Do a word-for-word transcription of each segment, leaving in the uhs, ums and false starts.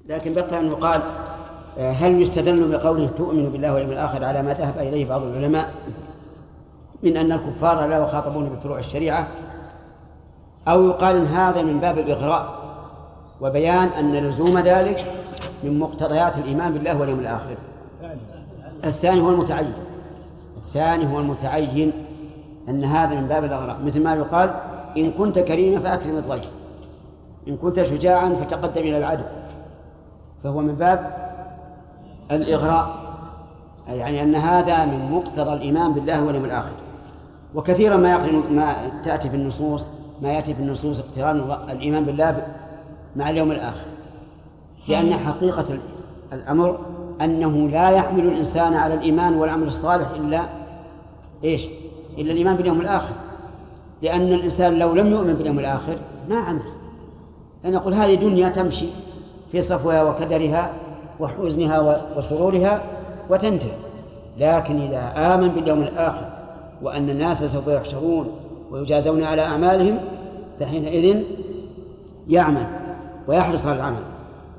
لكن بقى أن يقال هل يستدل بقوله تؤمن بالله واليوم الآخر على ما ذهب إليه بعض العلماء من أن الكفار لا يخاطبون بفروع الشريعة، أو يقال إن هذا من باب الإغراء وبيان أن لزوم ذلك من مقتضيات الإيمان بالله واليوم الآخر؟ الثاني هو المتعين الثاني هو المتعين أن هذا من باب الإغراء، مثل ما يقال إن كنت كريما فأكرم الضيف، إن كنت شجاعا فتقدم إلى العدو، فهو من باب الإغراء، يعني أن هذا من مقتضى الإيمان بالله واليوم الآخر. وكثيرا ما يقرن ما تأتي في النصوص ما يأتي في النصوص اقتران الإيمان بالله مع اليوم الآخر، لأن حقيقة الأمر أنه لا يحمل الإنسان على الإيمان والعمل الصالح إلا إيش؟ إلا الإيمان باليوم الآخر، لأن الإنسان لو لم يؤمن باليوم الآخر ما عمل، لأن نقول هذه دنيا تمشي في صفوها وكدرها وحزنها وسرورها وتنتهي، لكن إذا آمن باليوم الآخر وأن الناس سوف يحشرون ويجازون على أعمالهم فحينئذ يعمل ويحرص على العمل.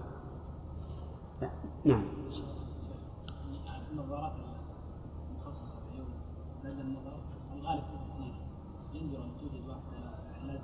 نعم. النظارات المخصصة اليوم لدى النظر الغالب في الاثنين ينظر أن توجد واحدة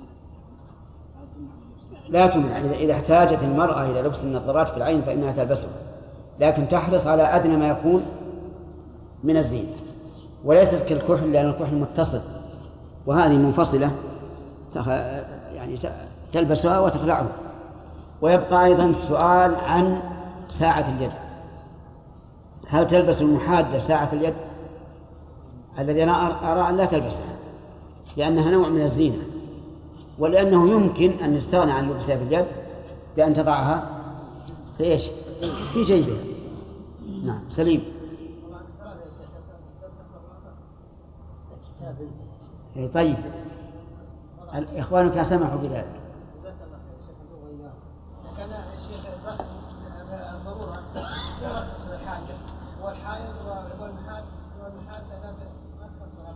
لا تمنع إذا إذا احتاجت المرأة إلى لبس النظارات في العين فإنها تلبسها، لكن تحرص على أدنى ما يكون من الزينة، وليست كالكحل، لأن الكحل متصل وهذه منفصلة يعني تلبسها وتخلعها. ويبقى أيضا السؤال عن ساعة اليد، هل تلبس المحادة ساعة اليد؟ الذي أنا أرى أن لا تلبسها لأنها نوع من الزينة، ولأنه يمكن أن يستغنى عن لبسها في اليد بأن تضعها في إيش؟ في جيبها. نعم. سليم. طيب إخوانك سمحوا بذلك. كان الشيخ الضرورة يرخص الحاجة والحائض والمحاد والمحاد ما تخص لها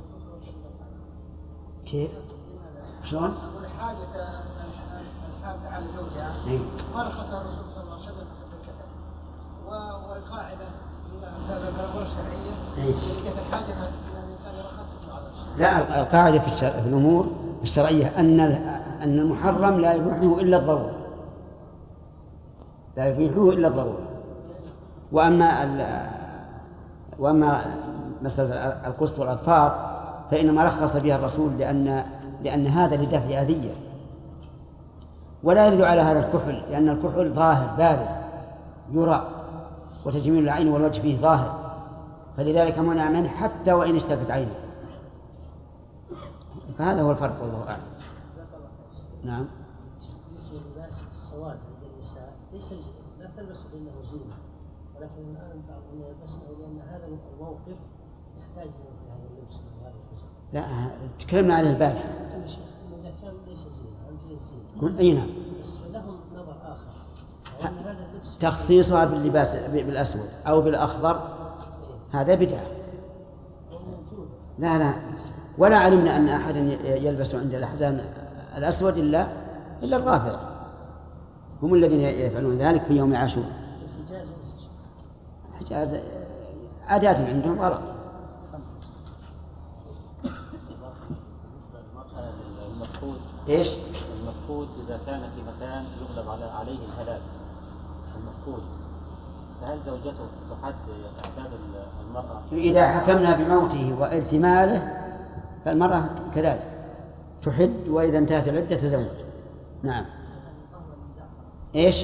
كيف؟ شلون؟ والحاجة الحاجة على زوجها ما رخصها الرسول صلى الله عليه وسلم بالكتاب، والقاعدة الضرورة الشرعية لقيت الحاجة أن الإنسان يرخص. لا، القاعدة في, الشرع في الأمور الشرعية أن أن المحرم لا يبيحه إلا الضرورة، لا يبيحه إلا الضرورة. وأما وأما مسألة القسط والأظفار فإنما رخص بها الرسول لأن لأن هذا لدفع أذية، ولا يرد على هذا الكحل، لأن الكحل ظاهر بارز يرى وتجميل العين والوجه فيه ظاهر، فلذلك منع منه حتى وإن اشتكت عينه. فهذا هو الفرق والله أعلم. نعم. بالنسبة للباس السواد عند النساء ليس لا تلبس إنه زينة، ولكن الآن بعض يلبسنه لأن هذا الموقف يحتاج إلى هذا اللبس وهذا الحجاب. لا، تكلمنا عن البارحة. إذا كان ليس زينة أم فيه الزينة. أي نعم. بس لهم نظر آخر. وأن هذا اللبس تخصيصها باللباس بالأسود أو بالأخضر هذا بدعة. لا لا، ولا علمنا أن أحدا يلبس عند الأحزان الأسود إلا إلا الرافضة، هم الذين يفعلون ذلك في يوم عاشوراء. الحجاز عادات عندهم غلط. المفقود إيش؟ المفقود إذا كان في مكان يغلب عليه الهلاك المفقود، فهل زوجته تحد إعداد المرأة؟ إذا حكمنا بموته وإرث ماله فالمرأة كذلك تحد، وإذا انتهت العدة تزوج. نعم. إيش؟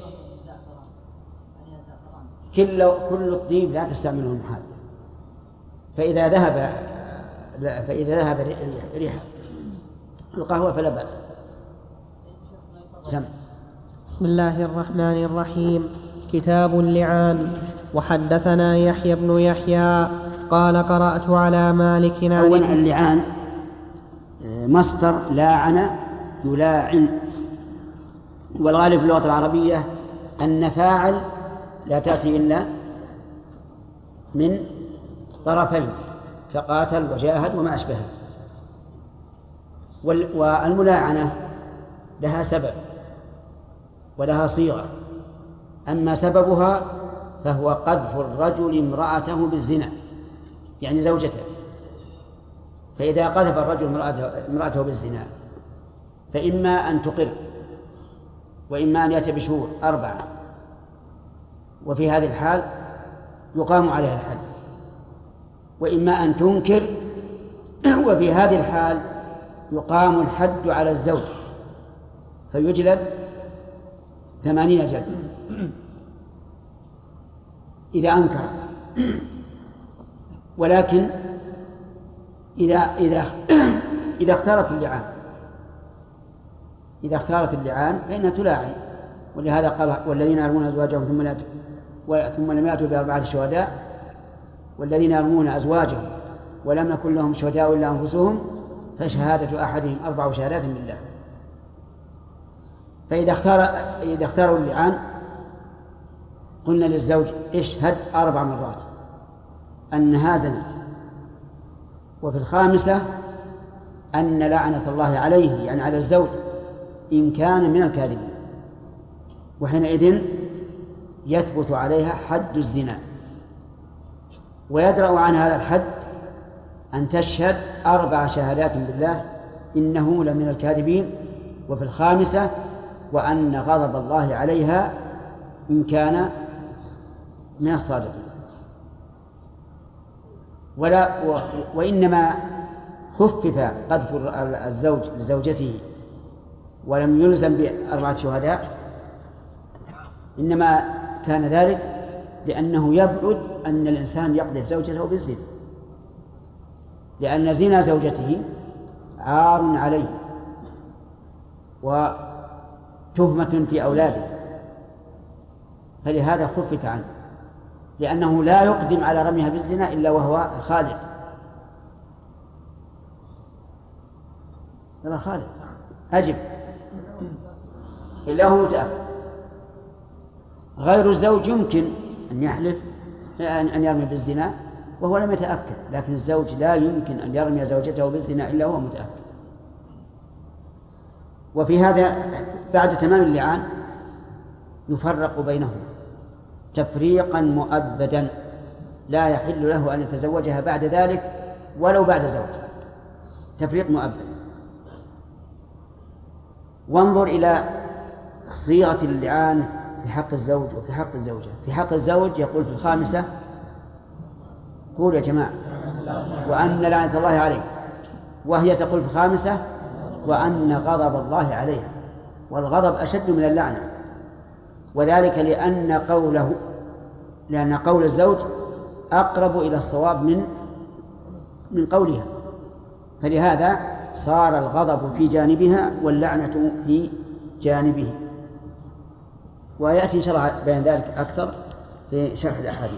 كل كل الطيب لا تستعمله المحال، فإذا ذهب فإذا ذهب ريح القهوة فلا بأس. سم. بسم الله الرحمن الرحيم. كتاب اللعان. وحدثنا يحيى بن يحيى قال قرأت على مالك. أولا اللعان مصدر لاعن يلاعن، والغالب في اللغة العربية أن فاعل لا تأتي إلا من طرفين كقاتل وجاهد وما أشبهه. والملاعنة لها سبب ولها صيغة، أما سببها فهو قذف الرجل امرأته بالزنا، يعني زوجته. فإذا قذف الرجل امرأته بالزنا فإما أن تقر وإما أن يأتي بشهور أربعة، وفي هذه الحال يقام عليها الحد، وإما أن تنكر وفي هذه الحال يقام الحد على الزوج فيجلد ثمانين جلدة إذا أنكرت. ولكن إذا إذا إذا اختارت اللعان إذا اختارت اللعان فإنها تلاعن، ولهذا قال والذين يرمون أزواجهم ثم لا ثم لم يأتوا بأربعة شهداء والذين يرمون أزواجهم ولم يكن لهم شهداء إلا أنفسهم فشهادة أحدهم أربع شهادات بالله. فإذا اختار إذا اختاروا اللعان قلنا للزوج اشهد أربع مرات أنها زنت، وفي الخامسة أن لعنة الله عليه يعني على الزوج إن كان من الكاذبين، وحينئذ يثبت عليها حد الزنا. ويدرأ عن هذا الحد أن تشهد أربع شهادات بالله إنه لمن الكاذبين، وفي الخامسة وأن غضب الله عليها إن كان من الصادقين. ولا و وإنما خفف قذف الزوج لزوجته ولم يلزم بأربعة شهداء، إنما كان ذلك لأنه يبعد أن الإنسان يقذف زوجته بالزنا، لأن زنا زوجته عار عليه وتهمة في أولاده، فلهذا خفف عنه، لأنه لا يقدم على رميها بالزنا إلا وهو خالد. يلا خالد أجب إلا هو متأكد. غير الزوج يمكن أن يحلف أن يرمي بالزنا وهو لم يتأكد، لكن الزوج لا يمكن أن يرمي زوجته بالزنا إلا وهو متأكد. وفي هذا بعد تمام اللعان يفرق بينهم تفريقا مؤبدا، لا يحل له أن يتزوجها بعد ذلك ولو بعد زوج، تفريق مؤبد. وانظر إلى صيغة اللعان في حق الزوج وفي حق الزوجة. في حق الزوج يقول في الخامسة قول يا جماعة وأن لعنة الله عليه، وهي تقول في الخامسة وأن غضب الله عليها، والغضب أشد من اللعنة، وذلك لأن قوله لأن قول الزوج أقرب إلى الصواب من من قولها، فلهذا صار الغضب في جانبها واللعنة في جانبه. ويأتي شرح بين ذلك أكثر في شرح الأحاديث.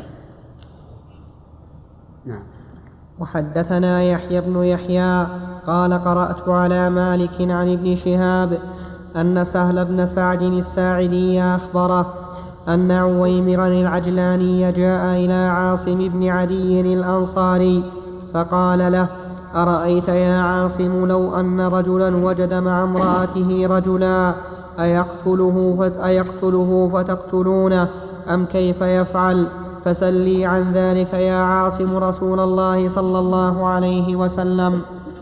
نعم. وحدثنا يحيى بن يحيى قال قرأت على مالك عن ابن شهاب أن سهل بن سعد الساعدي أخبره أن عويمرا العجلاني جاء إلى عاصم بن عدي الأنصاري فقال له أرأيت يا عاصم لو أن رجلا وجد مع امرأته رجلا أيقتله, أيقتله فتقتلونه أم كيف يفعل؟ فسلي عن ذلك يا عاصم رسول الله صلى الله عليه وسلم.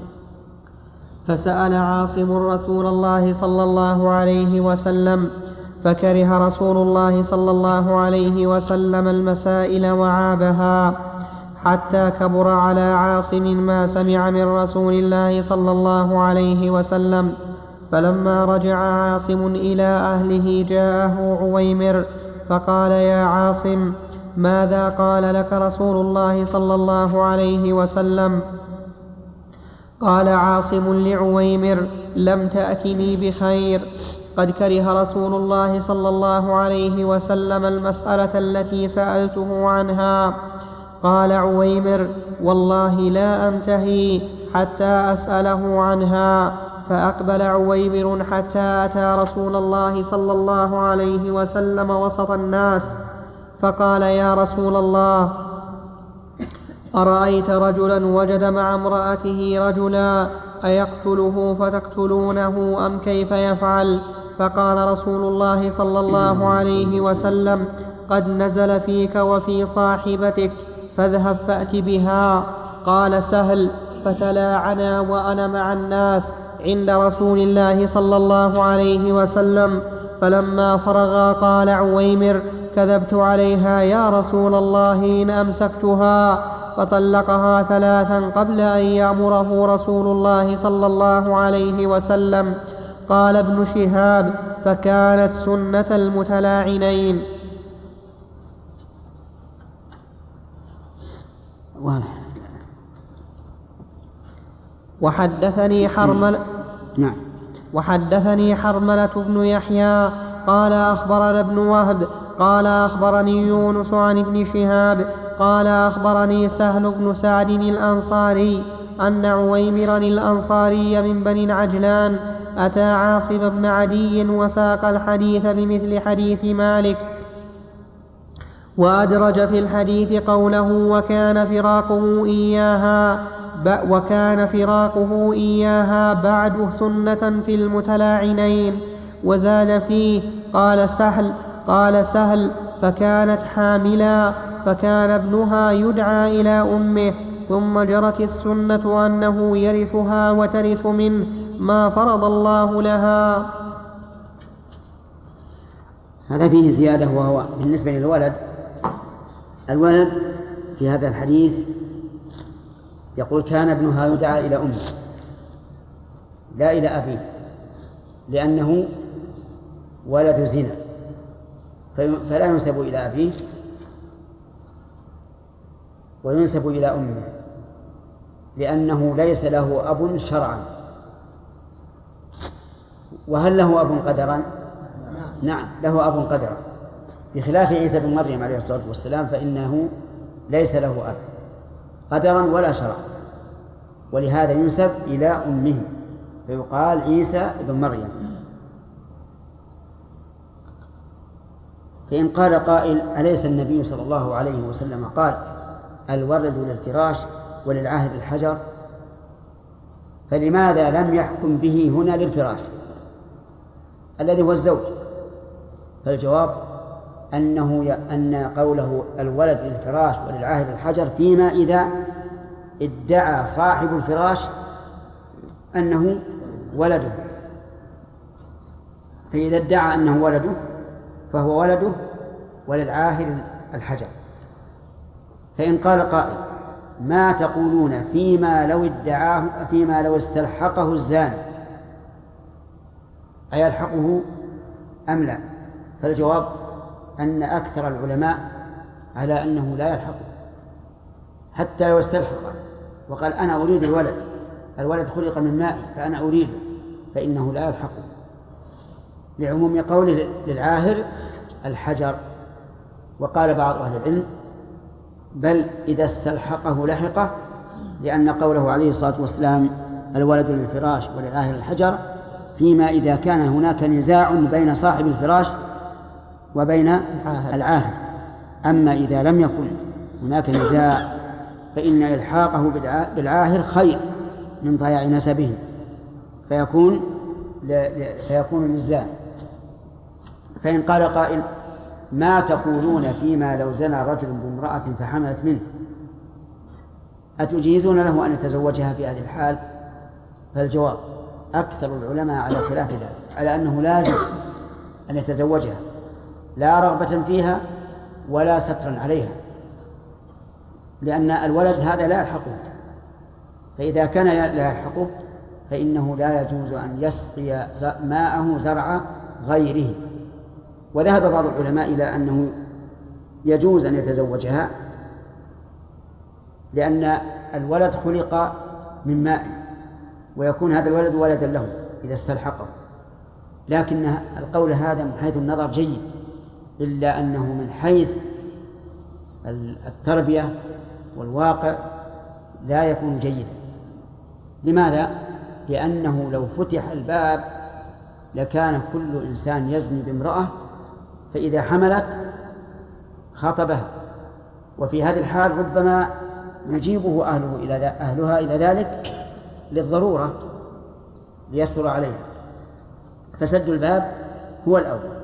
فسأل عاصم رسول الله صلى الله عليه وسلم فكره رسول الله صلى الله عليه وسلم المسائل وعابها، حتى كبر على عاصم ما سمع من رسول الله صلى الله عليه وسلم. فلما رجع عاصم إلى أهله جاءه عويمر فقال يا عاصم ماذا قال لك رسول الله صلى الله عليه وسلم؟ قال عاصم لعويمر لم تأتني بخير، قد كره رسول الله صلى الله عليه وسلم المسألة التي سألته عنها. قال عويمر والله لا أنتهي حتى أسأله عنها. فأقبل عويمر حتى أتى رسول الله صلى الله عليه وسلم وسط الناس فقال يا رسول الله أرأيت رجلا وجد مع امرأته رجلا أيقتله فتقتلونه أم كيف يفعل؟ فقال رسول الله صلى الله عليه وسلم: قد نزل فيك وفي صاحبتك فاذهب فأت بها. قال سهل: فتلاعنا وأنا مع الناس عند رسول الله صلى الله عليه وسلم، فلما فرغا قال عويمر: كذبت عليها يا رسول الله إن أمسكتها. فطلقها ثلاثا قبل أن يأمره رسول الله صلى الله عليه وسلم. قال ابن شهاب: فكانت سنة المتلاعنين. وحدثني حرمل نعم وحدثني حرملة بن يحيى قال أخبرنا ابن وهب قال أخبرني يونس عن ابن شهاب قال أخبرني سهل بن سعد الأنصاري أن عويمرا الأنصاري من بني عجلان أتى عاصم بن عدي وساق الحديث بمثل حديث مالك، وأدرج في الحديث قوله: وكان فراقه إياها وكان فراقه إياها بعد سنة في المتلاعنين. وزاد فيه: قال سهل قال سهل فكانت حاملا، فكان ابنها يدعى إلى أمه، ثم جرت السنة أنه يرثها وترث منه ما فرض الله لها. هذا فيه زيادة، وهو بالنسبة للولد. الولد في هذا الحديث يقول: كان ابنها يدعى إلى أمه لا إلى أبيه، لأنه ولد زنا، فلا ينسب إلى أبيه وينسب إلى أمه، لأنه ليس له أب شرعا. وهل له أب قدرا؟ نعم له أب قدرا، بخلاف عيسى بن مريم عليه الصلاة والسلام فإنه ليس له أب قدرا ولا شرعا، ولهذا ينسب إلى أمه فيقال عيسى بن مريم. فإن قال قائل: أليس النبي صلى الله عليه وسلم قال: الولد للفراش وللعاهر الحجر؟ فلماذا لم يحكم به هنا للفراش الذي هو الزوج؟ فالجواب أنه ي... أن قوله الولد للفراش وللعاهر الحجر فيما إذا ادعى صاحب الفراش أنه ولده، فإذا ادعى أنه ولده فهو ولده وللعاهر الحجر. فإن قال قائل: ما تقولون فيما لو ادعاه فيما لو استلحقه الزاني، أيلحقه أم لا؟ فالجواب أن أكثر العلماء على أنه لا يلحقه حتى لو استلحقه وقال: أنا أريد الولد، الولد خلق من ماء فأنا أريده، فإنه لا يلحقه، لعموم قوله للعاهر الحجر. وقال بعض أهل العلم: بل إذا استلحقه لحقه، لأن قوله عليه الصلاة والسلام الولد للفراش وللعاهر الحجر فيما إذا كان هناك نزاع بين صاحب الفراش وبين العاهر. أما إذا لم يكن هناك نزاع فإن إلحاقه بالعاهر خير من ضياع نسبه، فيكون فيكون للزاني. فإن قال قائل: ما تقولون فيما لو زنى رجل بامرأة فحملت منه، أتجيزون له أن يتزوجها في هذه الحال؟ فالجواب: أكثر العلماء على خلاف ذلك، على أنه لا يجوز أن يتزوجها، لا رغبة فيها ولا سترا عليها، لأن الولد هذا لا يلحقه، فإذا كان لا يلحقه فإنه لا يجوز أن يسقي ماءه زرع غيره. وذهب بعض العلماء إلى أنه يجوز أن يتزوجها، لأن الولد خلق من ماء ويكون هذا الولد ولدا له إذا استلحقه، لكن القول هذا من حيث النظر جيد، إلا أنه من حيث التربية والواقع لا يكون جيدا. لماذا؟ لأنه لو فتح الباب لكان كل إنسان يزني بامرأة، فإذا حملت خطبها، وفي هذه الحال ربما يجيبه أهله إلى أهلها إلى ذلك للضرورة ليستر عليها، فسد الباب هو الأولى.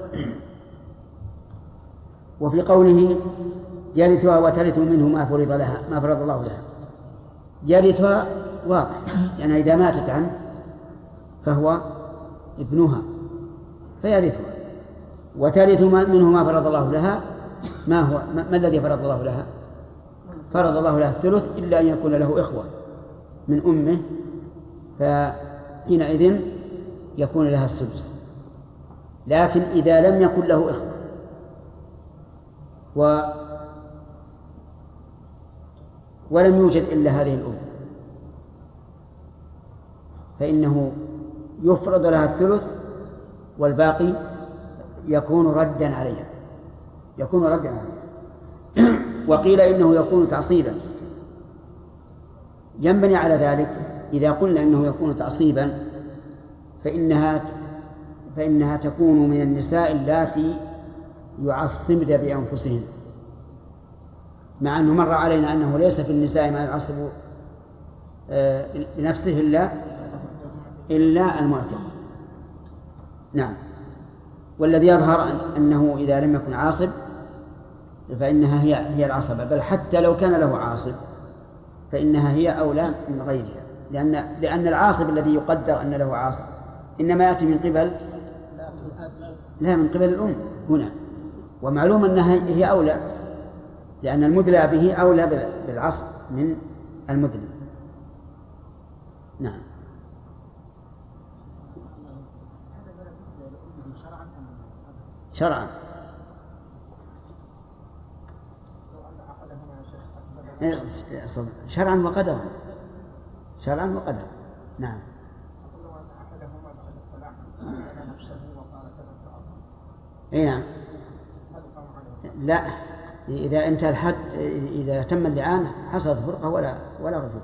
وفي قوله يرثها وترث منه ما فرض لها ما فرض الله لها، يرثها واضح، لأنها إذا ماتت عنه فهو ابنها فيرثها، وترث منه ما فرض الله لها. ما هو ما, ما الذي فرض الله لها؟ فرض الله لها الثلث إلا أن يكون له إخوة من أمه، فحينئذ يكون لها السدس. لكن إذا لم يكن له إخوة و ولم يوجد إلا هذه الأم فإنه يفرض لها الثلث والباقي يكون ردا عليها يكون ردا عليها وقيل إنه يكون تعصيبا. ينبني على ذلك إذا قلنا إنه يكون تعصيبا فإنها فإنها تكون من النساء اللاتي يعصبن بأنفسهن، مع أنه مر علينا أنه ليس في النساء ما يعصب بنفسه إلا إلا المعتق. نعم. والذي يظهر أنه إذا لم يكن عاصب فإنها هي هي العصبة، بل حتى لو كان له عاصب فإنها هي أولى من غيرها، لأن لأن العاصب الذي يقدر أن له عاصب إنما يأتي من قبل لا من قبل الأم هنا، ومعلوم أنها هي أولى لأن المدلى به أولى بالعصب من المدلى. نعم. شرعا شرعا وقدرا شرعا وقدرا. نعم. اي نعم. لا، إذا انتهى الحد إذا تم اللعان حصلت فرقة ولا ولا رجوع.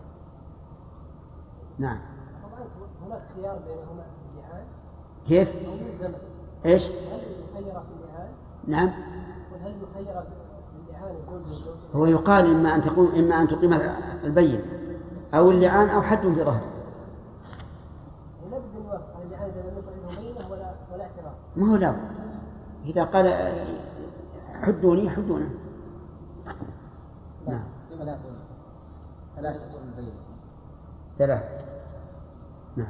نعم. هناك خيار بينهما اللعان؟ كيف؟ ايش؟ هل يخير في اللعان؟ نعم. هل يخير في اللعان الزوج؟ هو يقال إما أن تقوم إما أن تقيم البين أو اللعان أو حد في ظهره. لا بد من وقت اللعان إذا لم يكن عنده بينه ولا ولا اعتراف. ما هو لا، إذا قال حدوني حدونا. نعم. ثلاثة ثلاثة البين. ثلاثة. نعم.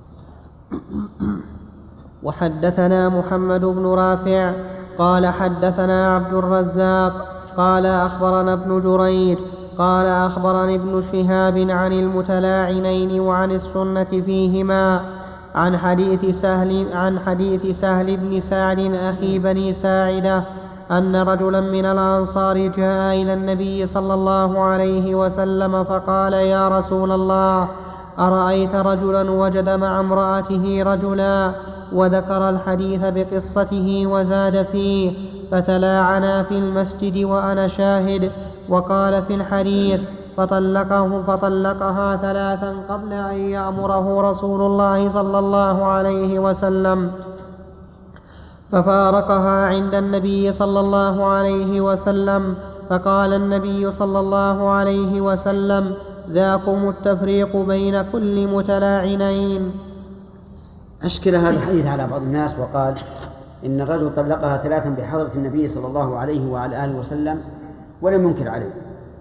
وحدثنا محمد بن رافع قال حدثنا عبد الرزاق قال أخبرنا ابن جريج قال أخبرني ابن شهاب عن المتلاعنين وعن السنة فيهما عن حديث سهل عن حديث سهل بن سعد أخي بني ساعدة أن رجلا من الأنصار جاء إلى النبي صلى الله عليه وسلم فقال: يا رسول الله، أرأيت رجلا وجد مع امرأته رجلا، وذكر الحديث بقصته وزاد فيه، فتلاعنا في المسجد وأنا شاهد، وقال في الحديث: فطلقه فطلقها ثلاثا قبل أن يأمره رسول الله صلى الله عليه وسلم، ففارقها عند النبي صلى الله عليه وسلم، فقال النبي صلى الله عليه وسلم: ذاكم التفريق بين كل متلاعنين. أشكل هذا الحديث على بعض الناس وقال إن الرجل طلقها ثلاثا بحضرة النبي صلى الله عليه وعلى آله وسلم ولم ينكر عليه،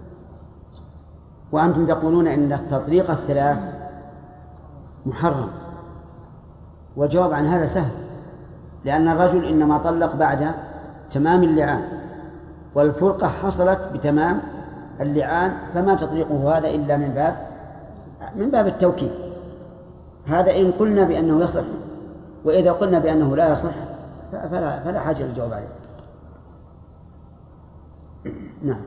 وأنتم تقولون إن التطليق الثلاث محرم. والجواب عن هذا سهل، لأن الرجل إنما طلق بعد تمام اللعان، والفرقة حصلت بتمام اللعان، فما تطليقه هذا إلا من باب من باب التوكيد. هذا إن قلنا بأنه يصح، وإذا قلنا بأنه لا يصح فلا, فلا حاجة للجواب عليه. نعم.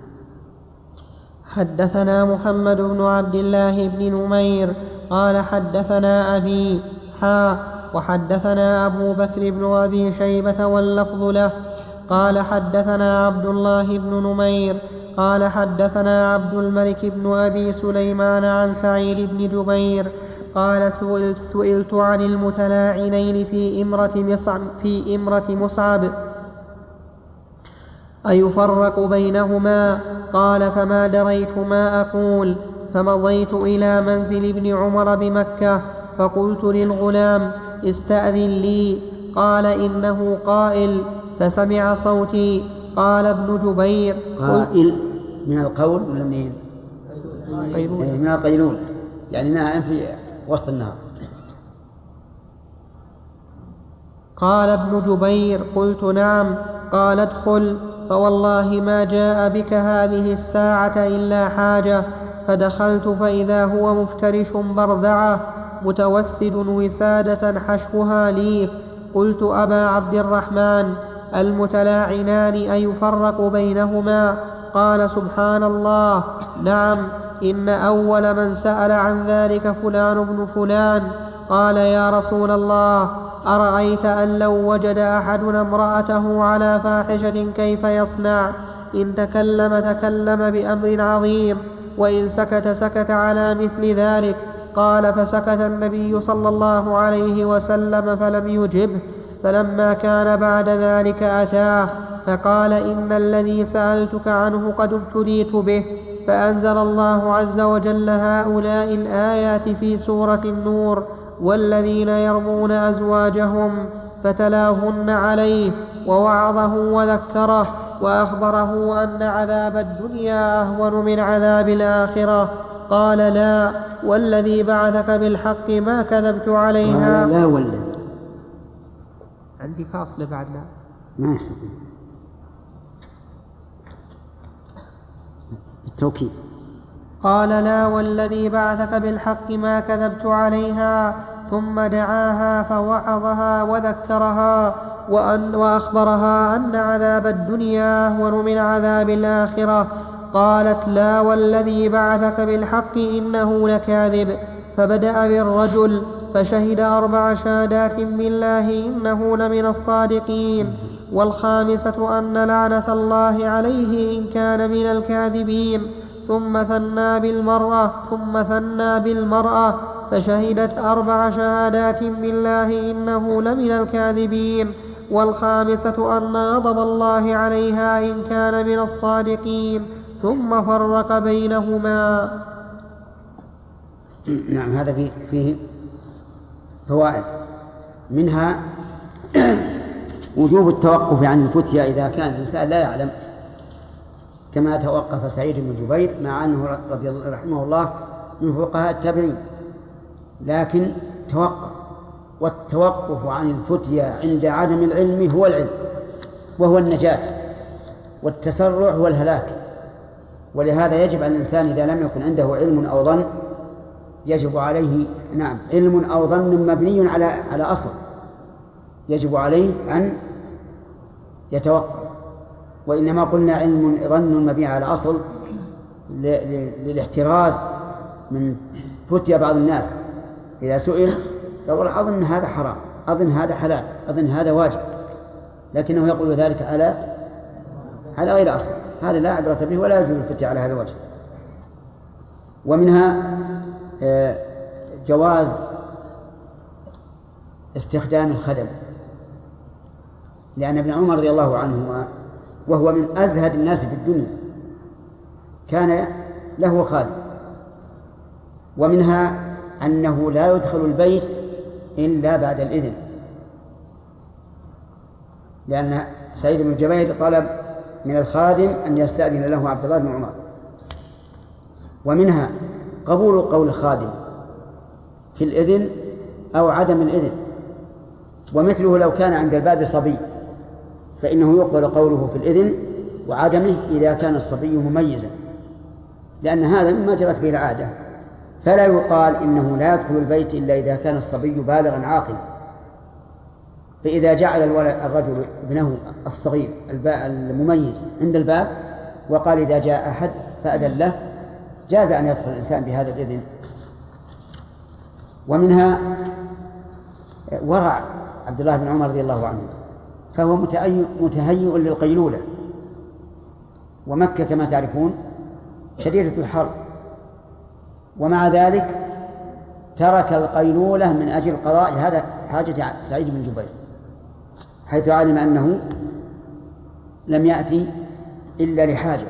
حدثنا محمد بن عبد الله بن نمير قال حدثنا أبي حا وحدثنا أبو بكر بن أبي شيبة واللفظ له قال حدثنا عبد الله بن نمير قال حدثنا عبد الملك بن أبي سليمان عن سعيد بن جبير قال: سئلت, سئلت عن المتلاعنين في إمرة مصعب, في إمرة مصعب أيفرق بينهما؟ قال: فما دريت ما أقول، فمضيت إلى منزل ابن عمر بمكة، فقلت للغلام: استأذن لي، قال إنه قائل، فسمع صوتي. قال ابن جبير قائل من القول ولا منين؟ قيلولة. من القيلول يعني نائم في وسط النهار. قال ابن جبير قلت نعم. قال ادخل، فوالله ما جاء بك هذه الساعة إلا حاجة. فدخلت فإذا هو مفترش برذعة متوسد وسادة حشوها ليف. قلت أبا عبد الرحمن المتلاعنان أيفرق بينهما؟ قال سبحان الله، نعم، إن أول من سأل عن ذلك فلان بن فلان. قال يا رسول الله، أرأيت أن لو وجد أحدنا امرأته على فاحشة كيف يصنع؟ إن تكلم تكلم بأمر عظيم، وإن سكت سكت على مثل ذلك. قال فسكت النبي صلى الله عليه وسلم فلم يجبه. فلما كان بعد ذلك أتاه فقال إن الذي سألتك عنه قد ابتليت به. فأنزل الله عز وجل هؤلاء الآيات في سورة النور: والذين يرمون أزواجهم، فتلاهن عليه ووعظه وذكره وأخبره أن عذاب الدنيا أهون من عذاب الآخرة. قال لا والذي بعثك بالحق ما كذبت عليها. قال لا والذي، عندي فاصلة بعد لا ما يستطيع التوكيد. قال لا والذي بعثك بالحق ما كذبت عليها. ثم دعاها فوعظها وذكرها وأن وأخبرها أن عذاب الدنيا أهون من عذاب الآخرة. قالت لا والذي بعثك بالحق إنه لكاذب. فبدأ بالرجل فشهد أربع شهادات بالله إنه لمن الصادقين، والخامسة أن لعنة الله عليه إن كان من الكاذبين. ثم ثنى بالمرأة ثم ثنى بالمرأة فشهدت أربع شهادات بالله إنه لمن الكاذبين، والخامسة أن غضب الله عليها إن كان من الصادقين. ثم فرق بينهما. نعم، هذا فيه, فيه فوائد، منها وجوب التوقف عن الفتيا إذا كان الإنسان لا يعلم، كما توقف سعيد بن جبير مع أنه رضي الله رحمه الله من فقهاء التابعين، لكن توقف. والتوقف عن الفتيا عند عدم العلم هو العلم، وهو النجاة، والتسرع هو الهلاك. ولهذا يجب على الإنسان إذا لم يكن عنده علم أو ظن، يجب عليه نعم علم أو ظن مبني على على أصل، يجب عليه أن يتوقف. وإنما قلنا علم ظن مبني على أصل للاحتراز من فتيا بعض الناس. إذا سئل يقول أظن هذا حرام، أظن هذا حلال، أظن هذا واجب، لكنه يقول ذلك على على غير أصل. هذا لا عبرة به ولا يجوز الفتيا على هذا الوجه. ومنها جواز استخدام الخدم، لأن ابن عمر رضي الله عنهما وهو من أزهد الناس في الدنيا كان له خادم. ومنها أنه لا يدخل البيت إلا بعد الإذن، لأن سعيد بن جبير طلب من الخادم أن يستأذن له عبد الله بن عمر. ومنها قبول قول الخادم في الإذن أو عدم الإذن، ومثله لو كان عند الباب صبي فإنه يقبل قوله في الإذن وعدمه إذا كان الصبي مميزا، لأن هذا مما جرت به العادة. فلا يقال إنه لا يدخل البيت إلا إذا كان الصبي بالغا عاقلا. فإذا جعل الرجل ابنه الصغير المميز عند الباب وقال إذا جاء أحد فأذن له، جاز أن يدخل الإنسان بهذا الإذن. ومنها ورع عبد الله بن عمر رضي الله عنه، فهو متهيئ للقيلولة، ومكة كما تعرفون شديدة الحر، ومع ذلك ترك القيلولة من أجل قضاء هذا حاجة سعيد بن جبير، حيث علم أنه لم يأتي إلا لحاجة.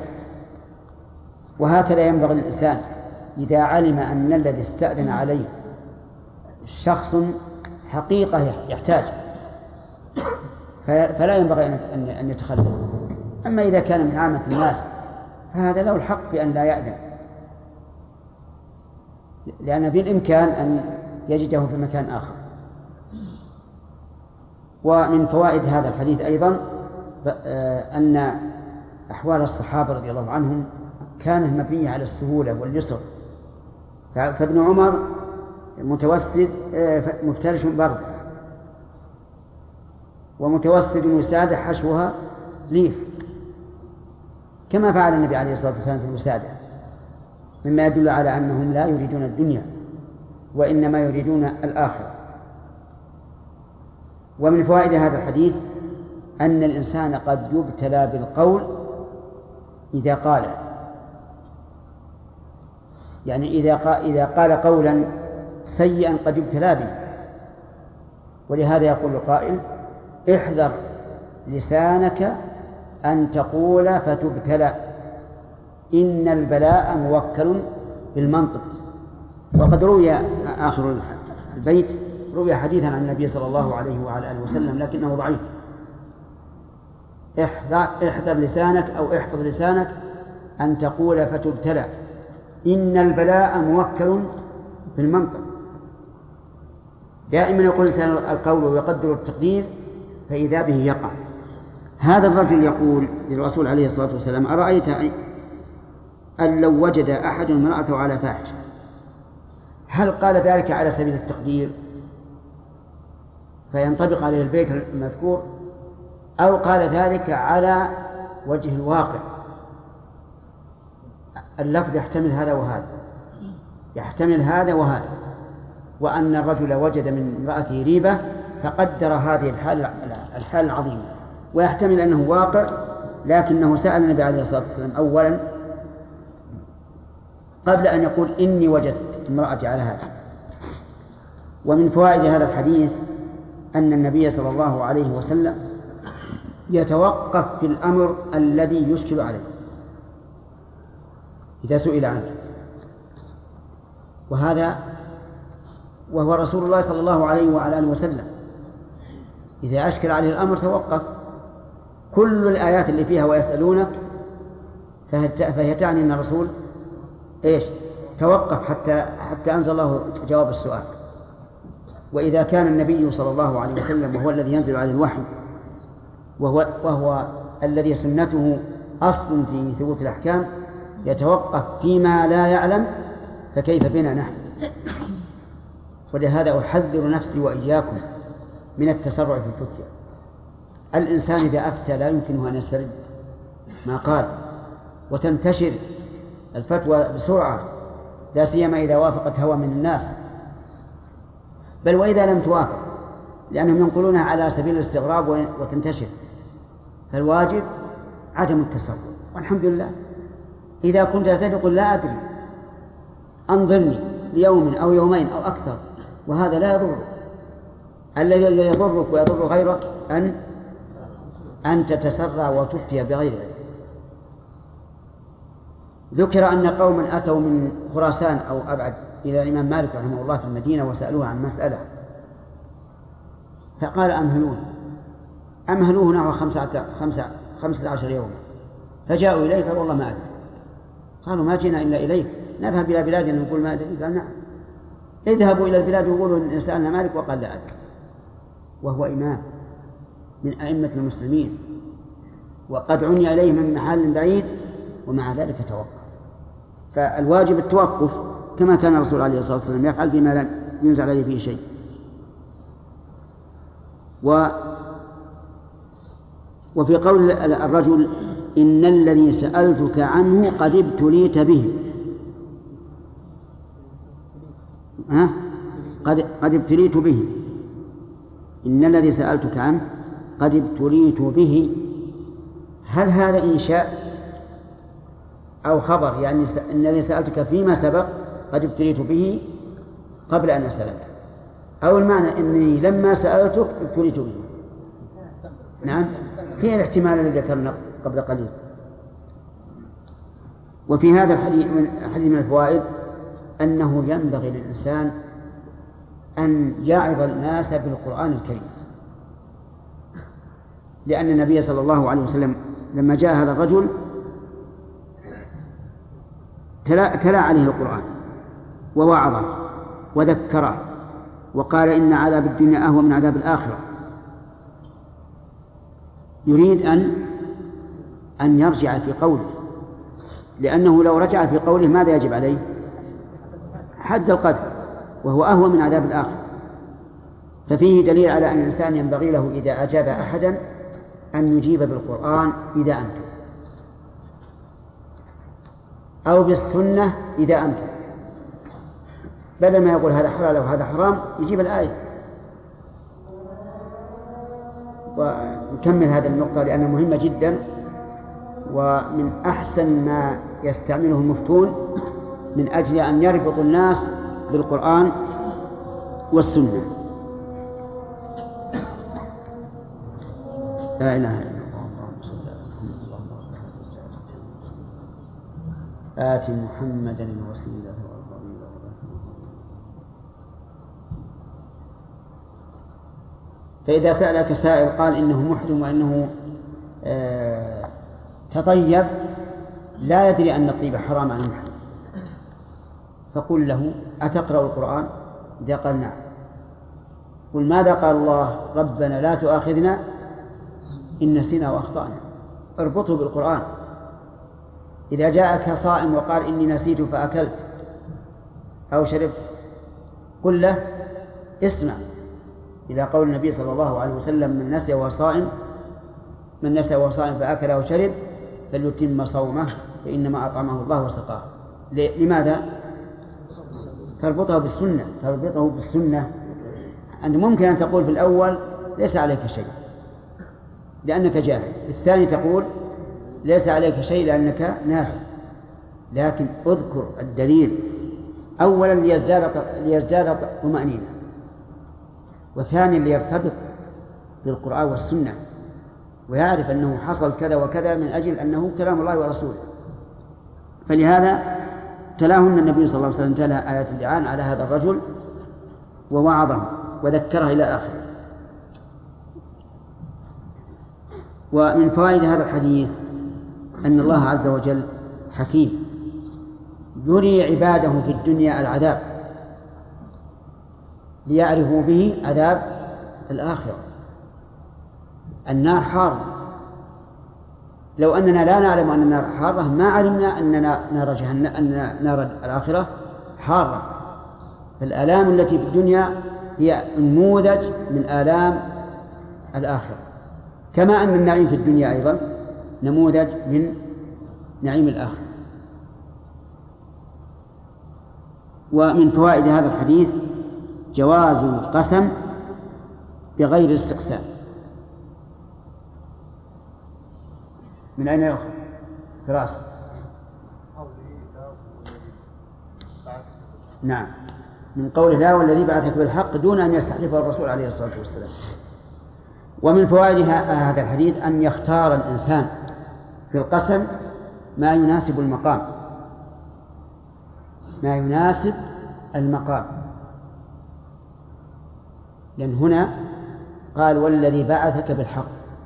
وهكذا ينبغي الإنسان إذا علم أن الذي استأذن عليه شخص حقيقة يحتاج فلا ينبغي أن يتخلف. أما إذا كان من عامة الناس فهذا له الحق في أن لا يأذن، لأن بالإمكان أن يجده في مكان آخر. ومن فوائد هذا الحديث أيضا أن أحوال الصحابة رضي الله عنهم كانت مبنية على السهولة واليسر. فابن عمر متوسد مفترش برد، ومتوسد وسادة حشوها ليف، كما فعل النبي عليه الصلاة والسلام في الوسادة، مما يدل على أنهم لا يريدون الدنيا وإنما يريدون الآخرة. ومن فوائد هذا الحديث أن الإنسان قد يبتلى بالقول إذا قال، يعني إذا قال, إذا قال قولا سيئا قد يبتلى به. ولهذا يقول القائل: احذر لسانك أن تقول فتبتلى، إن البلاء موكل بالمنطق. وقد روي آخر البيت روي حديثا عن النبي صلى الله عليه وعلى آله وسلم لكنه ضعيف: احذر, احذر لسانك أو احفظ لسانك أن تقول فتبتلى، إن البلاء موكل بالمنطق. دائما يقول لسان القول ويقدر التقدير فإذا به يقع. هذا الرجل يقول للرسول عليه الصلاة والسلام: أرأيت أن لو وجد أحد امرأته على فاحشة، هل قال ذلك على سبيل التقدير فينطبق عليه البيت المذكور، أو قال ذلك على وجه الواقع؟ اللفظ يحتمل هذا وهذا، يحتمل هذا وهذا، وأن الرجل وجد من امرأته ريبة فقدر هذه الحال الحال العظيمة، ويحتمل أنه واقع، لكنه سأل النبي عليه الصلاة والسلام أولا قبل أن يقول إني وجدت امرأتي على هذا. ومن فوائد هذا الحديث أن النبي صلى الله عليه وسلم يتوقف في الأمر الذي يشكل عليه إذا سئل عنه، وهذا وهو رسول الله صلى الله عليه وعلى آله وسلم. إذا أشكل عليه الأمر توقف. كل الآيات اللي فيها ويسألونك فهي تعني أن الرسول إيش توقف حتى حتى أنزل الله جواب السؤال. وإذا كان النبي صلى الله عليه وسلم وهو الذي ينزل عليه الوحي وهو, وهو الذي سنته أصل في ثبوت الأحكام يتوقف فيما لا يعلم، فكيف بنا نحن؟ ولهذا أحذر نفسي وإياكم من التسرع في الفتيا. الإنسان إذا أفتى لا يمكنه أن يسترد ما قال، وتنتشر الفتوى بسرعة، لا سيما إذا وافقت هوى من الناس، بل وإذا لم توافق، لأنهم ينقلونها على سبيل الاستغراب وتنتشر. فالواجب عدم التسرع. والحمد لله إذا كنت تقول لا أدري أنظرني ليوم أو يومين أو أكثر، وهذا لا يضر. الذي يضرك ويضر غيرك أن أن تتسرع وتفتي بغير علم. ذكر أن قوما أتوا من خراسان أو أبعد إلى الإمام مالك رحمه الله في المدينة وسألوه عن مسألة، فقال أمهلون أمهلوه نحو خمسة, خمسة, خمسة عشر يوما، فجاءوا إليه قال والله ما أدري. قالوا ما جئنا إلا إليك، نذهب إلى بلادنا نقول ما أدري؟ قال نعم، اذهبوا إلى البلاد وقولوا إن سألنا مالك وقال لا أدري، وهو إمام من أئمة المسلمين وقد عني إليه من محل بعيد، ومع ذلك توقف. فالواجب التوقف كما كان الرسول عليه الصلاة والسلام يفعل بما لم ينزل عليه فيه شيء. و وفي قول الرجل إن الذي سألتك عنه قد ابتليت به، ها؟ قد قد ابتليت به، إن الذي سألتك عنه قد ابتليت به، هل هذا إنشاء أو خبر؟ يعني إن الذي سألتك فيما سبق قد ابتليت به قبل أن أسألك، أو المعنى إني لما سألتك ابتليت به؟ نعم، في الاحتمال الذي ذكرنا قبل قليل. وفي هذا الحديث من الفوائد أنه ينبغي للإنسان أن يعظ الناس بالقرآن الكريم، لأن النبي صلى الله عليه وسلم لما جاء هذا الرجل تلا, تلا عليه القرآن ووعظه وذكره وقال إن عذاب الدنيا أهون من عذاب الآخرة، يريد أن أن يرجع في قوله، لأنه لو رجع في قوله ماذا يجب عليه؟ حد القذف، وهو أهون من عذاب الآخرة. ففيه دليل على أن الإنسان ينبغي له إذا أجاب أحدا أن يجيب بالقرآن إذا أمكن، أو بالسنة إذا أمكن، بدل ما يقول هذا حلال وهذا حرام يجيب الآية. ونكمل هذه النقطة لأنها مهمة جدا، ومن أحسن ما يستعمله المفتون من أجل أن يربط الناس بالقرآن والسنة. لا إله إلا الله اللهم صل على محمد آت محمدا الوسيلة والفضيلة. فإذا سألك سائل قال إنه محرم وإنه آه تطيب لا يدري أن الطيب حرام على المحرم، فقل له أتقرأ القرآن؟ إذا قال نعم قل ماذا قال الله؟ ربنا لا تؤاخذنا إن نسينا وأخطأنا. اربطه بالقرآن. إذا جاءك صائم وقال إني نسيت فأكلت أو شربت قل له اسمع إلى قول النبي صلى الله عليه وسلم من نسي وهو صائم من نسي وهو صائم فأكل أو شرب فليتم صومه فإنما أطعمه الله وسقاه. لماذا؟ تربطه بالسنة تربطه بالسنة أن ممكن أن تقول في الأول ليس عليك شيء لأنك جاهل، في الثاني تقول ليس عليك شيء لأنك ناسي، لكن اذكر الدليل أولا ليزداد ليزداد طمأنينة، وثانيا ليرتبط بالقرآن والسنة ويعرف أنه حصل كذا وكذا من أجل أنه كلام الله ورسوله. فلهذا تلاهن النبي صلى الله عليه وسلم تلا آيات اللعان على هذا الرجل ووعظه وذكره إلى آخره. ومن فوائد هذا الحديث أن الله عز وجل حكيم يري عباده في الدنيا العذاب ليعرفوا به عذاب الآخرة. النار حارة، لو أننا لا نعلم أن النار حارة ما علمنا أننا نار جهنم أن نار الآخرة حارة. فالآلام التي في الدنيا هي نموذج من آلام الآخرة، كما أن النعيم في الدنيا أيضا نموذج من نعيم الآخرة. ومن فوائد هذا الحديث جواز القسم بغير استقسام. من أين يأخذ؟ فراس. نعم، من قوله لا والذي بعثك بالحق دون أن يستحلفه الرسول عليه الصلاة والسلام. ومن فوائد هذا الحديث أن يختار الإنسان في القسم ما يناسب المقام ما يناسب المقام لأن هنا قال والذي بعثك بالحق،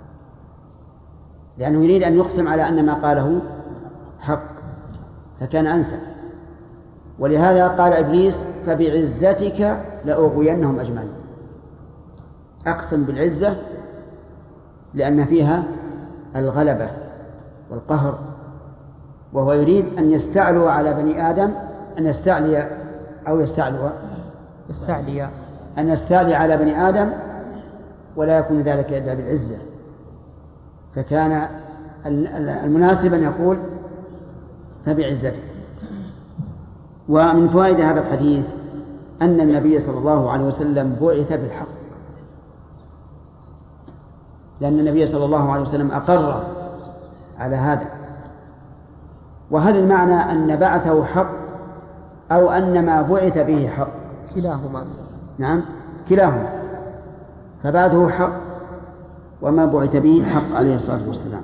لأنه يريد أن يقسم على أن ما قاله حق فكان أنسب. ولهذا قال إبليس فبعزتك لأغوينهم أجمعين. أقسم بالعزة لأن فيها الغلبة والقهر، وهو يريد أن يستعلوا على بني آدم أن يستعلي أو يستعلوا يستعلي أن يستعلي على بني آدم ولا يكون ذلك إلا بالعزة. فكان المناسب أن يقول فبعزته. ومن فوائد هذا الحديث أن النبي صلى الله عليه وسلم بعث بالحق، لأن النبي صلى الله عليه وسلم أقر على هذا. وهل المعنى أن بعثه حق أو أن ما بعث به حق؟ كلاهما. نعم كلاهما، فبعثه حق وما بعث به حق عليه الصلاة والسلام.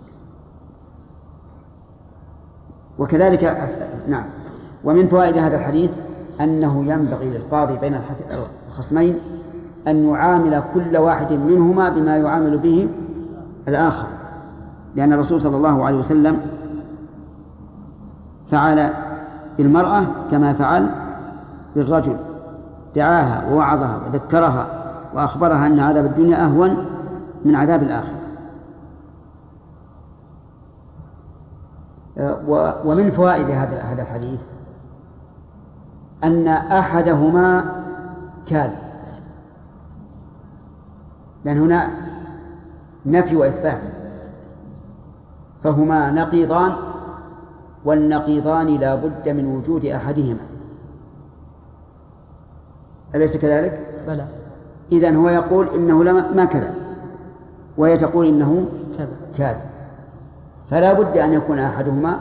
وكذلك نعم. ومن فوائد هذا الحديث أنه ينبغي للقاضي بين الخصمين أن يعامل كل واحد منهما بما يعامل به الآخر، لأن الرسول صلى الله عليه وسلم فعل بالمرأة كما فعل بالرجل، دعاها ووعظها وذكرها وأخبرها أن عذاب الدنيا أهون من عذاب الآخرة. ومن فوائد هذا هذا الحديث أن أحدهما كاذب، لأن هنا نفي وإثبات، فهما نقيضان، والنقيضان لا بد من وجود أحدهما، أليس كذلك؟ بلى. إذن هو يقول إنه ما كذب، وهي تقول إنه كاذب، فلا بد أن يكون أحدهما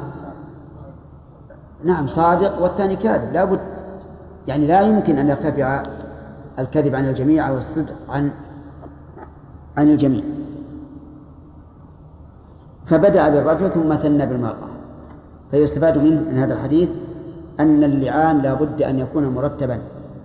نعم صادق والثاني كاذب، لا بد، يعني لا يمكن أن يرتفع الكذب عن الجميع أو الصدق عن عن الجميع. فبدأ بالرجل ثم ثنى بالمرأة. فيستفاد منه من هذا الحديث أن اللعان لا بد أن يكون مرتبا،